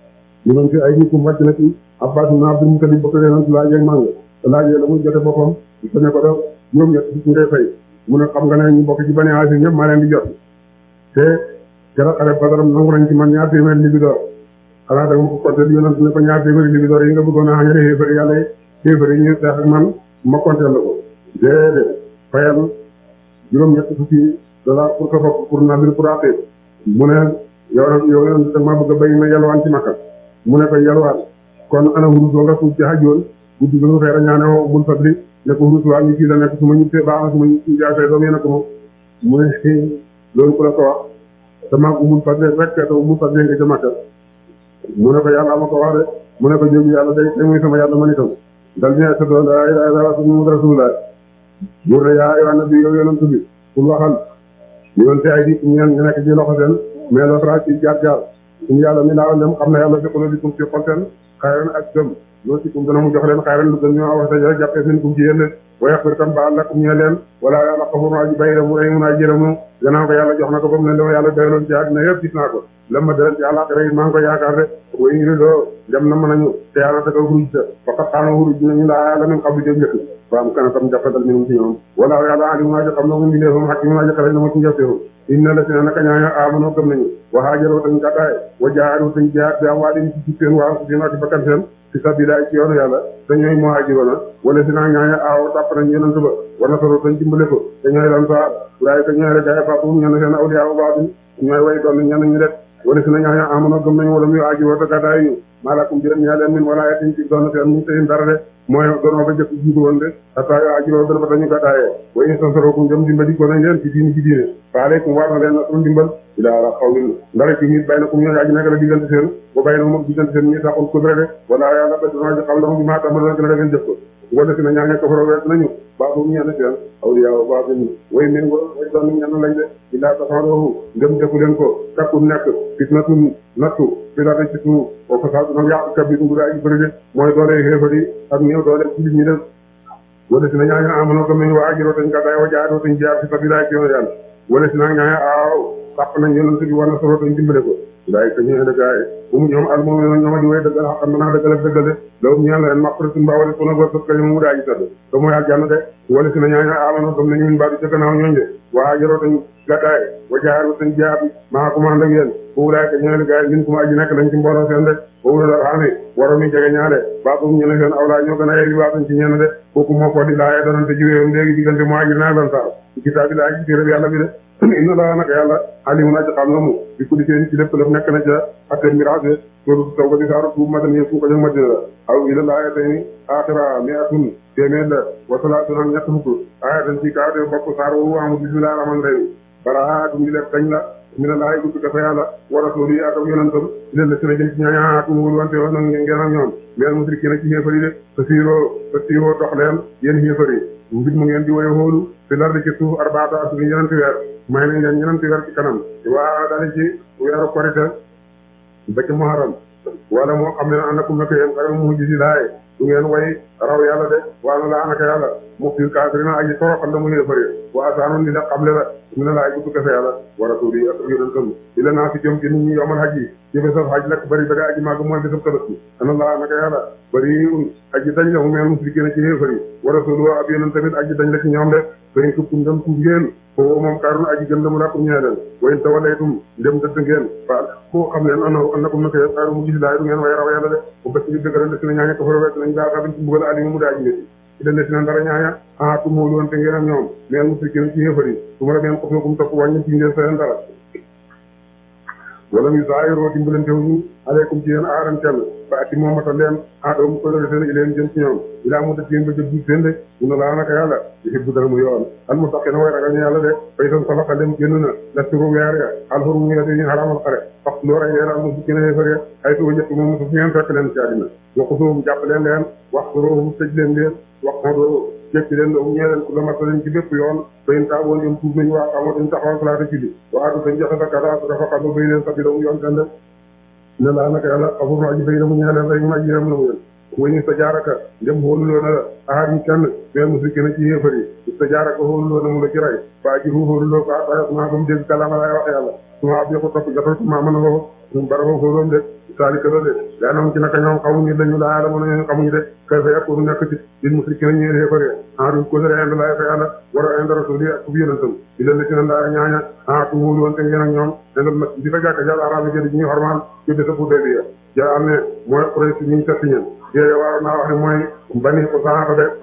ñu doon fi ay nit ku wàcc na ci Abbas ibn Abdul Muttalib bokk yonent laaj ak mang laaj la muy jote boppam te ne ko def ñoom ñett ci ngay fay mu ne xam nga ne ñu bokk ci Bani Haasim ñëpp maa leen di jot te keroog xare Badar nangu nañ ci man ñaar téeméer li bi door xanaa da nga ko compté yonent ne ko ñaar téeméer li bi door yi nga bëggoon a xañale xéefari yàlla yi xéefari ñu xeex ak man ma compté la ko déedéet fayal juróom-ñett fukki dollar pour que foofu pour nadir pour àtte mu ne yow nag yow yonent da maa bëgg a béy ma yalwaan ci Makka mu ne ko yalwaan kon ana hurus wa nga suuf ci hajjoon guddi ga nga feera ñaane woo bul fadli ne ko hurus waa ngi fii la nekk su ma ñittee baax na su ma jaasee doom yéen a ko moom mu ne loolu ku la ko wax damaa umul fadle rek te umul fadle nga ca Makka mu ne ko yàlla ma ko wax de mu ne ko jóg yàlla day day muy sama yàlla man itam dal ne sa doon laa ilaaha illallaah muhammadu rasuulullaah buur ne yaa ayyuhan nabiyyu yow yonent bi pour waxal yonent ay di ñeen ñu nekk ci loxo seen mais la fra ci jaar jaar suñu yàlla mi laa dem xam na yàlla fekk na di kum ci xol seen xayran ak gëm loolu ci kum dana mu jox leen xayran lu gën ñoo wax rek jàppee seen kum ci yéen de way xir tam baal lakum ñe leen wala yàlla xafuur aji bay mu rey mun a jërëmu gannaaw ko yàlla jox na ko ba mu ne dama yàlla doyloon ci àddina yëpp gis naa ko la ma dal ci àllaaxira it maa ngi ko yaakaar de way ngi doo dem na mën nañu te yàlla daga xuruj sa faqat xaana xuruj nañu laa yàlla min xam bi jëm njëkk ba am kana tam jàppandal minum ci ñoom wala yàlla ali mun a xam na mu mbindeefam xakki mun a jëkkale na ma ci njëfteefam inna la si na naka ñaaño amanoo gëm nañu wa haajaroo tañ gàddaay wa jaaroo tañ jaar bi am waa leen ci seen waa seen ak bakkan seen fi sabilillah ci yoonu yàlla dañooy muhaajiroona wala si naa ñaaño aaw tàpp nañ yonent ba war na soro tañ dimbale ko dañooy lan sa wulaay ka ñooy rek gaay baaxum ñenn seen awliya bu baax ñooy way doon ñenn ñu def wala si na ñaaño amanoo gëm nañu wala muy aajiroo te gàddaay ñu maalakum jërëm ñaa leen min wala yetiñ ci doon seen mu seen dara de mooy doonoo ba jëkk jiitu woon de hatta yo ajiroo dana ba dañu gàddaayee wa in tansarukum jëm dimbali ko nañ leen ci diini ci diine fa aleykum war na leen na suñu dimbal ilaa xawlin ndara ci nit bay na kum ñoo aji nekk la diggante seen ba bay na moom diggante seen ñi taxul ko de wala yàlla ba dina ji xam la mu ma tamal gën a ngeen jëf ko wala si na ñaa ko faro wet nañu baaxum ñenn seen awliya wa baaxum way men go way doon ñenn lañ de ilaa tafaruhu ngëm defu leen ko takku nekk fitnatun nattu fi la ci suuf o fasaadu nag yàq kabir ngu daa ji bëri de mooy doole xéefari ak ñëw doole ci nit ñi def wala si na ñaa nga amono ko nañu waa ajiroo tañ gàddaay wa jaaroo tañ jaar fi sabilillah ci yoonu yàlla wala si na ñaa aaw sàpp nañ yonent bi war na solo tañ dimbale ko daay ko ñëwee de gaay bu mu ñoom al moom ñooma di way dëggal xam mën naa dëggal ak dëggal de loolu ñaan leen maqratun ba wala suna wërsëg ka mu daa ji tëdd te mooy aljanna de wala si na ñaa nga amono gëm nañu min baadu ca gannaaw ñooñ de waa ajiroo tañ gàddaay wa jaaroo tañ jaar maa ko mën ak yéen boobu laay ko ñëwee gaay min ku ma aji nekk lañ ci mbooloo seen de boobu la dara xamee waroon ni jege ñaale baaxum ñu ne seen awlaa ñoo gën a yegg waatuñ ci ñenn de kooku moo ko di laayee donante jiwéewoon léegi diggante mu ajir naa lan saar ci kitaabi laa ci téere yàlla bi de inna laa naka yàlla alimun aji xam na mu di ko di seen ci lépp lépp nekk na ca atte mirage sooru taw ba di saaru tuub madan yëpp ko jag madina la aw ila laaya tey axira mi atun téeméer la wasalaatun ak ñett fukk aaya tan ci kaw de bopp saar woowu amu bismillah rahman rahim bara dum di def kañ la mi ne laay gudd dafa yàlla war a sóori ak ak yonentam leen la sina jëm ci ñaañaatum wul wante wax nag ngeen ak ñoom leen musriki na ci xéefar yi de te siiroo te siiroo dox leen yéen xéefar yi mbit mu ngeen di woye xoolu fi lar di ci suuf arbaata asurin ñenenti weer may nañ leen ñenenti weer ci kanam waa dali ci weeru korite ba ci muharram wala moo xam ne annakum naka yéen xaram mujj si laay du ngeen way raw yàlla de wala laa naka yàlla muftil kaafirina aji toroxal la mu yéefare wa asaanoon li la xamle la mu ne laay gudd kese yàlla wa rasuuli ak yonentam di la naa si jëm ci nit ñi yomal haj yi ci bésab haj nag bëri ba aji màgg mooy bésab tabaski ana laa naka yàlla bëri un aji dañ la mu meen musrikiina ci yéefari wa rasuulu ak yonent tamit aji dañ la ci ñoom de fayin tubtum ndem tuub ngeen foofu moom kaarun aji gën la mu lakum ñee leen wayin tawalaytum ndem dëdd ngeen fa koo xam leen ana annakum naka yàlla xaaru mu gis laay du ngeen way raw yàlla de bu bés ñu dëgëral de si na ñaaña ko fa wet nañ daa xabin ci mbugal ali mu daaji métti ci den de si na dara ñaaña ah tu moolu woon te ngeen ak ñoom meen musrikiina ci yéefari su ma la meen xosookum topp wàññi ci ngeen seen dara wala mi zaahiroo dimbalantewuñu aleykum ci yéen aaran kenn ba ati moo matal leen aadoo ko dole seen i leen jëm ci ñoom ilaa mu def yéen ba jëb jub seen de duna laa naka yàlla yëpp bu dara mu yoon al mu taqi na way ragal ñu yàlla de fay doon salaxa dem génn na la turu weer ya alxurum ya dañuy xaraamal xare fax loo rey leen al mu bukki na xéefar ya ay tuba ñett moom mosu ngeen fekk leen ci àddina waxusoom jàpp leen leen wax suroom tëj leen leen wax xodoo jekki leen loolu ñee leen ku la mata leen ci bépp yoon bayin taa woon ñoom tuub nañu waa xamoo dañ taxawal salaata ci li waatu dañ joxe sa kata dafa xam ba bay leen sabi lamu yoon seen de ne laa naka yàlla xafur aji bay na mu ñee leen rek mu aji yéram la mu yéen wëñu sa jaaraka ndem xooluloo na la ahar yi kenn mais musiki na ci yéefar yi sa jaaraka xooluloo na mu la ci ray ba ji ru xooluloo ko atayot maa ba mu dégg kalama lay wax yàlla suma ab yoko topp jotal maa mën a ko ñum bara foo xooloom de saalika la de daa nam ci naka ñoom xamuñu dañu laa yàlla mën a ñoo xamuñu de kay fa yàqu nekk ci lil musiki na ñeel yéefar yi endu ko sere ind laay fa yàlla war a ind rasuli ak kub yonentam di leen ci na ndaa ñaaña ah tu wóolu woon te ngeen ak ñoom dendal ma di fa jàkk jàll arabi jëdi ji ñu xormaal ci bés bu dee bi ja am ne mooy projet si ñu testi ñen yéen war naa wax ne mooy bani ko saxaaba de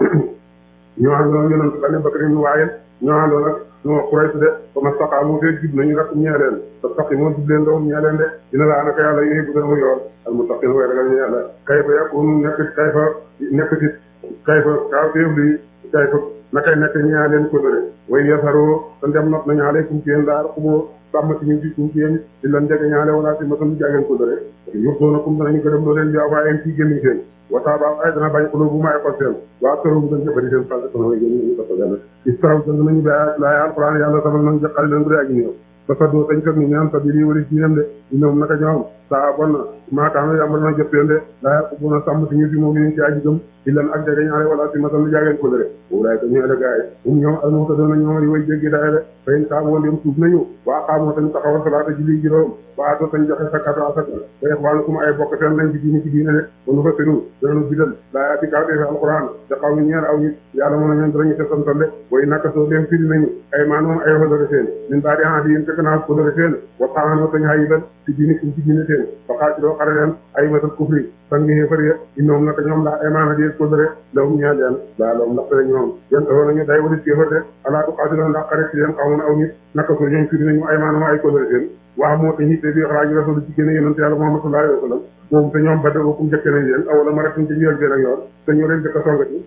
ñoo àndoon yonent bani Bakri ñu waaye ñoo àndoon ak ñoo Quraysh de ba ma saxaa mu fee jub nañu rek ñee leen te sax moo jub leen doom ñee leen de dina laa naka yàlla yooyu bu gën a yoon al mu tax way ragal ñu yàlla kay fa yakunu nekk kay fa nekk ci kay fa kaaw téef li kay fa nakay nekk ñaa leen ko dëre way yasaroo te ndem not nañu aleykum ci yéen daar xuboo sàmm ci ñu ci suuf ci yéen di leen jege ñaale wala ci matam jàngeen ko dëre yurdoona kum danañu ko dem loo leen bi awaayen ci génn seen wataaba ay dana bañ xuloo bu ma école seen waa tërum dañ jëfari seen fàlle kono way génn ñu ko yàlla istaraw dëgg nañu ba laay alquran yàlla samal nañu jëqal leen bu dee ak néew ba saddoo dañ ko ni ñaan sa biri wali diinam de ñoom naka ñoom saa bon na maakaano yàmbal na jëppeen de laay bu na sàmm ci ñu fi moom ñu ci aji gëm di leen ak jege ñaale wala ci matam jàngeen ko dëre wulaay ko ñu ele gaay um ñoom almuta doona ñoom yi way jéggi daye de fayin saamoo dem tuub nañu waa xaamoo tañ taxawal salaata julli juróom waa to tañ joxe sakata asaka te xwaanu kuma ay bokk seen lañ ci diini ci diine de bonu fa firu danañu bidal laa ci kaw defe alquran te xaw ñu ñeer aw nit yàlla mën a ñeen danañu te santal de way naka soo dem firi nañu ay maanoom ay xolore seen min baadi an di yéen fekk naa xolore seen waxaanoo tañ hayibal ci diini ci ci diine seen waxaa ci doo xare leen ay matal kufri fan ngi xéefar ya ñoom naka ñoom laa ay maana di xolore lawum ñeel leen daa lawum ndax te ñoom yéen taxoo nañu day wali kéefar de alaa tu xaatilo ndax xare ci leen xaw mën aw nit naka soo ñoom firi nañu ay maanoom ay xolore seen wax moo te ñitte bi xaraji rasul ci génne yonente yàlla Muhammad sallallahu alayhi wa sallam moom te ñoom ba dëgg kum njëkke nañ leen awala ma retuñ ci ñëwal bi ak yoon te ñoo leen jëkk a songati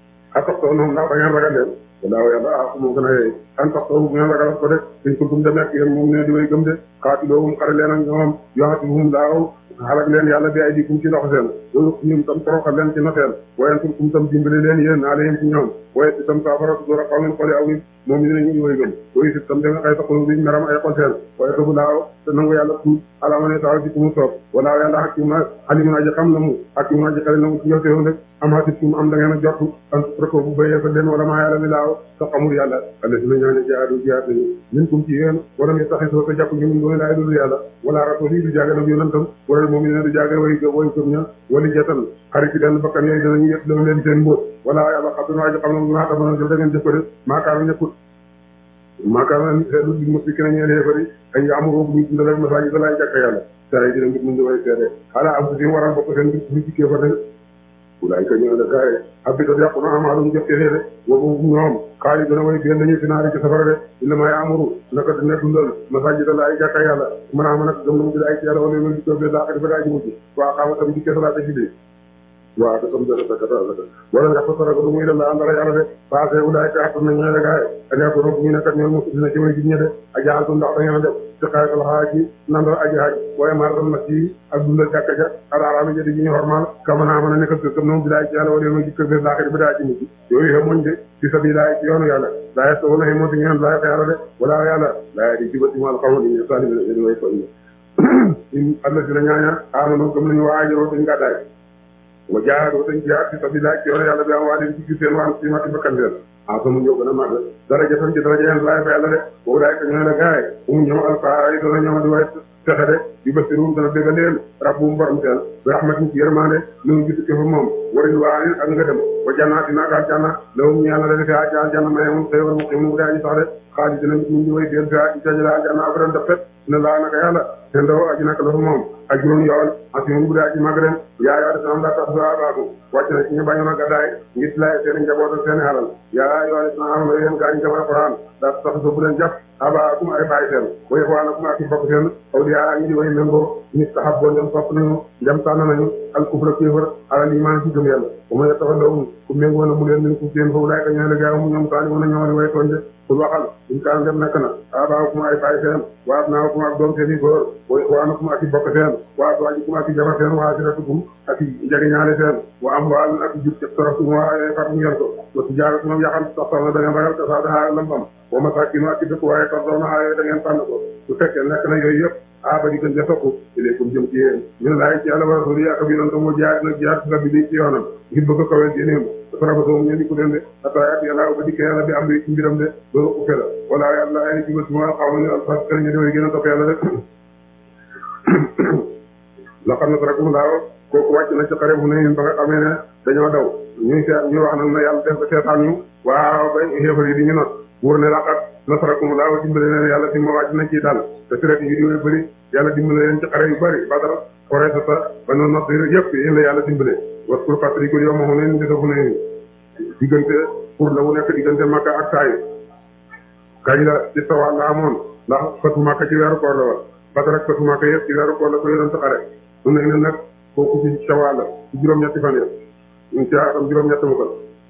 a toxtoo noonu ndax da ngeen ragal leen walaaw yàlla ah moo gën a yooyu an toxtoo bu ngeen ragal ko de suñ ko dum de nekk yéen moom ne di way gëm de xaatiloowum xare leen ak ñoom yoxatihum laaw xalak leen yàlla bi ay di kum ci loxo seen loolu ñum tam toroxal leen ci noteel wayentul kum tam dimbali leen yéen naa leen ci ñoom waye si tam saafara door a xaw ngeen xoole aw nit moom ñu ne ñu ngi way gëm wayu si tam da nga xay taxulu biñ meram ay xol seen waye tëbu laaw te nangu yàlla tuub alaama ne taw ci ku mu soob walaaw yàlla xakim alimun aji xam na mu xakim aji xale na mu ci njortewoon rek am xasit kum am da ngeen a jortu an reko bu béyee fa leen wala maa yàlla mi laaw te xamul yàlla alla si na ñaane jihaadu jihaad nañu min kum ci yéen wala mi taxi soo ko jàpp ñu mun doone laay dul yàlla wala rasul yi du jaagal ak yonentam wala moom ne du jaagal way way gëm ña wali jatan xarit yi den bakkan yooyu danañu yëpp dana leen seen mbóot wala yàlla xam dana aji xam na naa tamana jël da ngeen jëf ko de maakaar nekkut maakaar seetlu bi mos bi ki na ñeen yéefari ay yaamuroo bu ñu dundal ak masaji da laay jàkk yàlla saa yi dina ngir mun di way seede xala am si waral bokk seen bi ci kéefar de wulaay ka ñëw la gaay habita yàqu na amaalum jëf téere de boobu ñoom xaali dana way bien dañuy finaari ci safara de illa may amuru naka dina dundal masaji da laay jàkk yàlla mën a am nag gëm na mu di ay ci yàlla wala loolu di ko bee laaxa dafa daa ji mujj waa xaama tam di kesalaata ci dee waaw te comme dara dara wala nga fa sara ko muy la andara yàlla de passé wulaay ka atuna ñu la gaay ak ko ñu nekkat ñoom mu dina ci way di ñede ak jaxal ndax da ngeen def ci xaytal haaji nandal aji haaj waaye martal masi ak dundal jàkka ja alaama jadi ji ñu hormal kamana mën a nekkal ko noonu bilaay ci yàlla wala ma jikko be laaxa di daa ci mujj yooyu xamuñ de ci sabilaay ci yoonu yàlla laay to wala mo di ñaan laay yàlla de wala yàlla laay di jibati mal xamu ni salimi di way ko in allah si la ñaaña amano gëm nañu waa ajoroo dañ gàddaay wa jaaroo dañ jihaad fi sabilillah ci yoonu yàlla bi am waa leen ci seen waan ci mati bakkan seen ah sama ñëw gën a màgg daraja tan ci daraja yeen laay fa yàlla de boobu daay ko ñoo ne gaay umu ñoom alfaara yi dana ñoom di way texe de yu basirum dana dégg leen rabbum borom seen bi rahmatin ci yërmande lu ngi gis ko fa moom warin waa ak nga dem wa jannaati naak aljanna lawum ñeel na leen fi aljanna maye moom xéewal mu xéewal mu daa ji sax de xaali dina ñu ngi way del fi ci tajala aljanna abadan def fet ne laa naka yàlla te ndaw aji naka la fa moom ak juróom yool asimun bu daa ji mag ren yaa yoo de sanam daa tax sa baaku wàcc na ci ñu bañoon a gàddaay ngir lay seen njaboot ak seen alal yaa yoo de sanam amana yéen gaa ñu jama alquran daa tax sa bu leen jàpp abaakum ay bàyyi seen way xwaanakum ak bokk seen awliyaa ñi di way méngoo nit taxab boo dem sopp nañu dem tànn nañu al kufra kéefar alal iman ci gëm yàlla bu ma tawallahum ku méngoo na mu leen min ku seen foofu laay ka ñoo la gaa mu ñoom taali mën a ñoo way tooñ de kul waxal in kaan dem nekk na abaakum ay bàyyi seen waa abnaakum ak doom seen i góor way xwaanakum ak bokk seen waa azwaajukum ak jabar seen waa asiratukum ak jegeñaale seen wa amwaalun ak jub ci torof waa far ngeen ko wa tijaaratu moom yaxal sax sax na da ngeen ragal kasaada lambam wa masaakinu ak dëkk waaye tardoona aaye da ngeen tànn ko su fekkee nekk na yooyu yëpp aaba di gën de sokku ilaykum jëm ci yéen ñu ne laay ci yàlla wa rasuli ak bi yonent moo jaar nag jaar ci sabili ci yoonam ngir bëgg a kawel généem dafa rabatoo ñu di ko leen de ataayat yàlla ba dikkee yàlla bi am bi ci mbiram de loolu uppe la wala yàlla ay jubal ci ma xaw ma ne alfas kër ñu dewee gën a topp yàlla rek la xam ne ko rek mu daaw kooku wàcc na ci xare bu ne ba nga xamee ne dañoo daw ñuy seet ñu wax nag na yàlla def ko seetaan ñu waaw ba xéefar yi di ñu not wóor ne laqat nasarakum laaw dimbale leen yàlla si ma wàcc na ci dal te siret yi yooyu bëri yàlla dimbale leen ci xare yu bëri badar xoresa ta ba noonu not yëpp yéen la yàlla dimbale was pour fàttali ko yow ma xu ne ni desafu ne diggante pour la mu nekk diggante Makka ak Taayif kañ la ci tawal la amoon ndax fatu Makka ci weeru koor la wa badar ak fatu Makka yëpp ci weeru koor la ko yoroon sa xare su ne nag kooku ci tawal la ci juróom-ñetti fan yëpp ñu ci am juróom-ñetti mu ko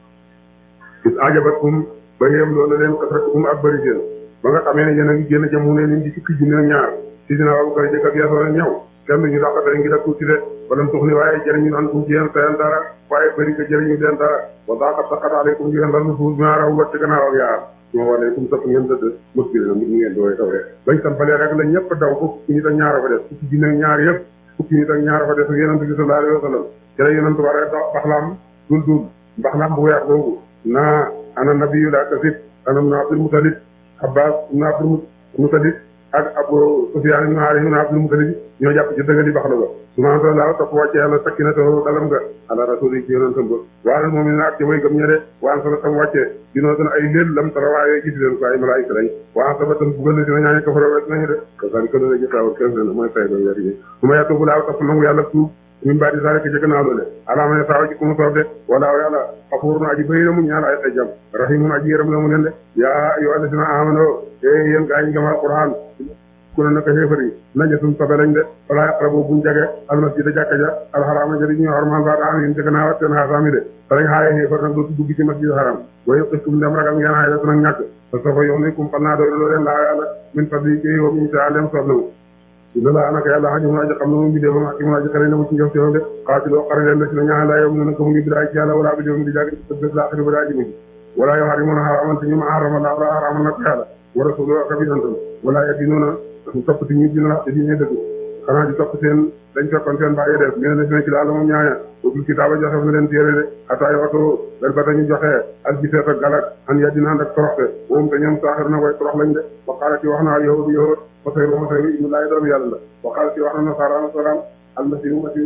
gis ajabatkum ba yéem loolu leen kasratukum ak bëri seen ba nga xamee ne yéen a ngi génn jëm mu ne ni di fukki junne ak ñaar si dina waaw koy jëkk ak yeesoo ñëw kenn ñu dàqate ngi def tuuti de wala mu tuxni waaye jëriñu naan kum ci yéen seen dara waaye bëri ko jëriñu leen dara wa daqat saqat aleykum yéen lan suuf ma raw wat ci gannaaw ak yaar ñoo walee kum sëpp ngeen dëdd mos bi na mu ngeen dooy tawee bañ tampalee rek la ñëpp daw ko fukki nit ak ñaar fa def fukki junne ak ñaar yëpp fukki nit ak ñaar fa def yonent bi sallallahu alayhi wa sallam ci la yonent waree baxlaam dul dul baxlaam bu weex boobu naa ana nabiyu la kasib ana ibn Abdul Mutalib Abbas ibn Abdul Mutalib ak Abu Sufyan ibn Harith ibn Abdul Mutalib ñoo jàpp ci dëgg di bax la ba subhanahu wa ta'ala topp wàcce yàlla sakkinatahu dalam nga ala rasuli ci yonentam ba waana moom ne ak ci way gëm ñe de waan sala tam wàcce dinoo tan ay léel lam tara waaye gis leen ko ay malaayika lañ waan saba tam bugal na dina ñaañe ko fa wet nañu de ko sal ko la jëtaaw kenn na mooy tay ba wer yi su ma yàttu bu laaw topp nangu yàlla tuub min baadi zalika jëkk naa loole alaama ne saawa ji ku mu soob de wala yàlla xafuurun aji bëri la mu ñaala ay xejjam rahimun aji yërëm la mu leen de yaa ayyuha alladhina amanu e yéen gaa ñi gëm alquran ku ne naka xéefar yi najatum sobe lañ de wala yaqrabu buñ jege almasjida jàkka ja alxaraama ja di ñu xormal ba daan yéen jëkk naa wat seen xaasaami de te lañ xaaye xéefar nag dootu dugg ci masjid haram wayu xistum dem ragal ngeen xaay def nag ñàkk te sofa yox ni kum xam naa doy loo leen laa yàlla min fadli ci yow mi sa dem soob na mu loolu naka yàlla xaji mun aji xam na mu bidee ba ma ki mun aji xale na mu ci njëf teew de xaatiloo xare leen da ci la ñaan laa yow mu ne ko mu ngi bidaay ci yàlla wala bi di di jàgg bés la axiri ba daa ji mujj wala yow xari mun a xaraamante ñu ma xarama la wala xaraama na ko yàlla wa rasulu ak bi santam wala yet yi noona topp ti ñu dina te diine dëgg xanaa di topp seen dañ fekkoon seen bàyyi def ñu ne dina ci laal moom ñaaña ubbil kitaaba joxe na leen téere de ataay waxtu len ba tañu joxe al biseet ak galak an ya dina ànd ak toroxte moom te ñoom saaxir na way torox lañ de waxaala ci wax na al yahud yahud Masayru Masayru ibnu Laay doomu yàlla la waxaala ci wax na nasaara nasaraan almasihu masihu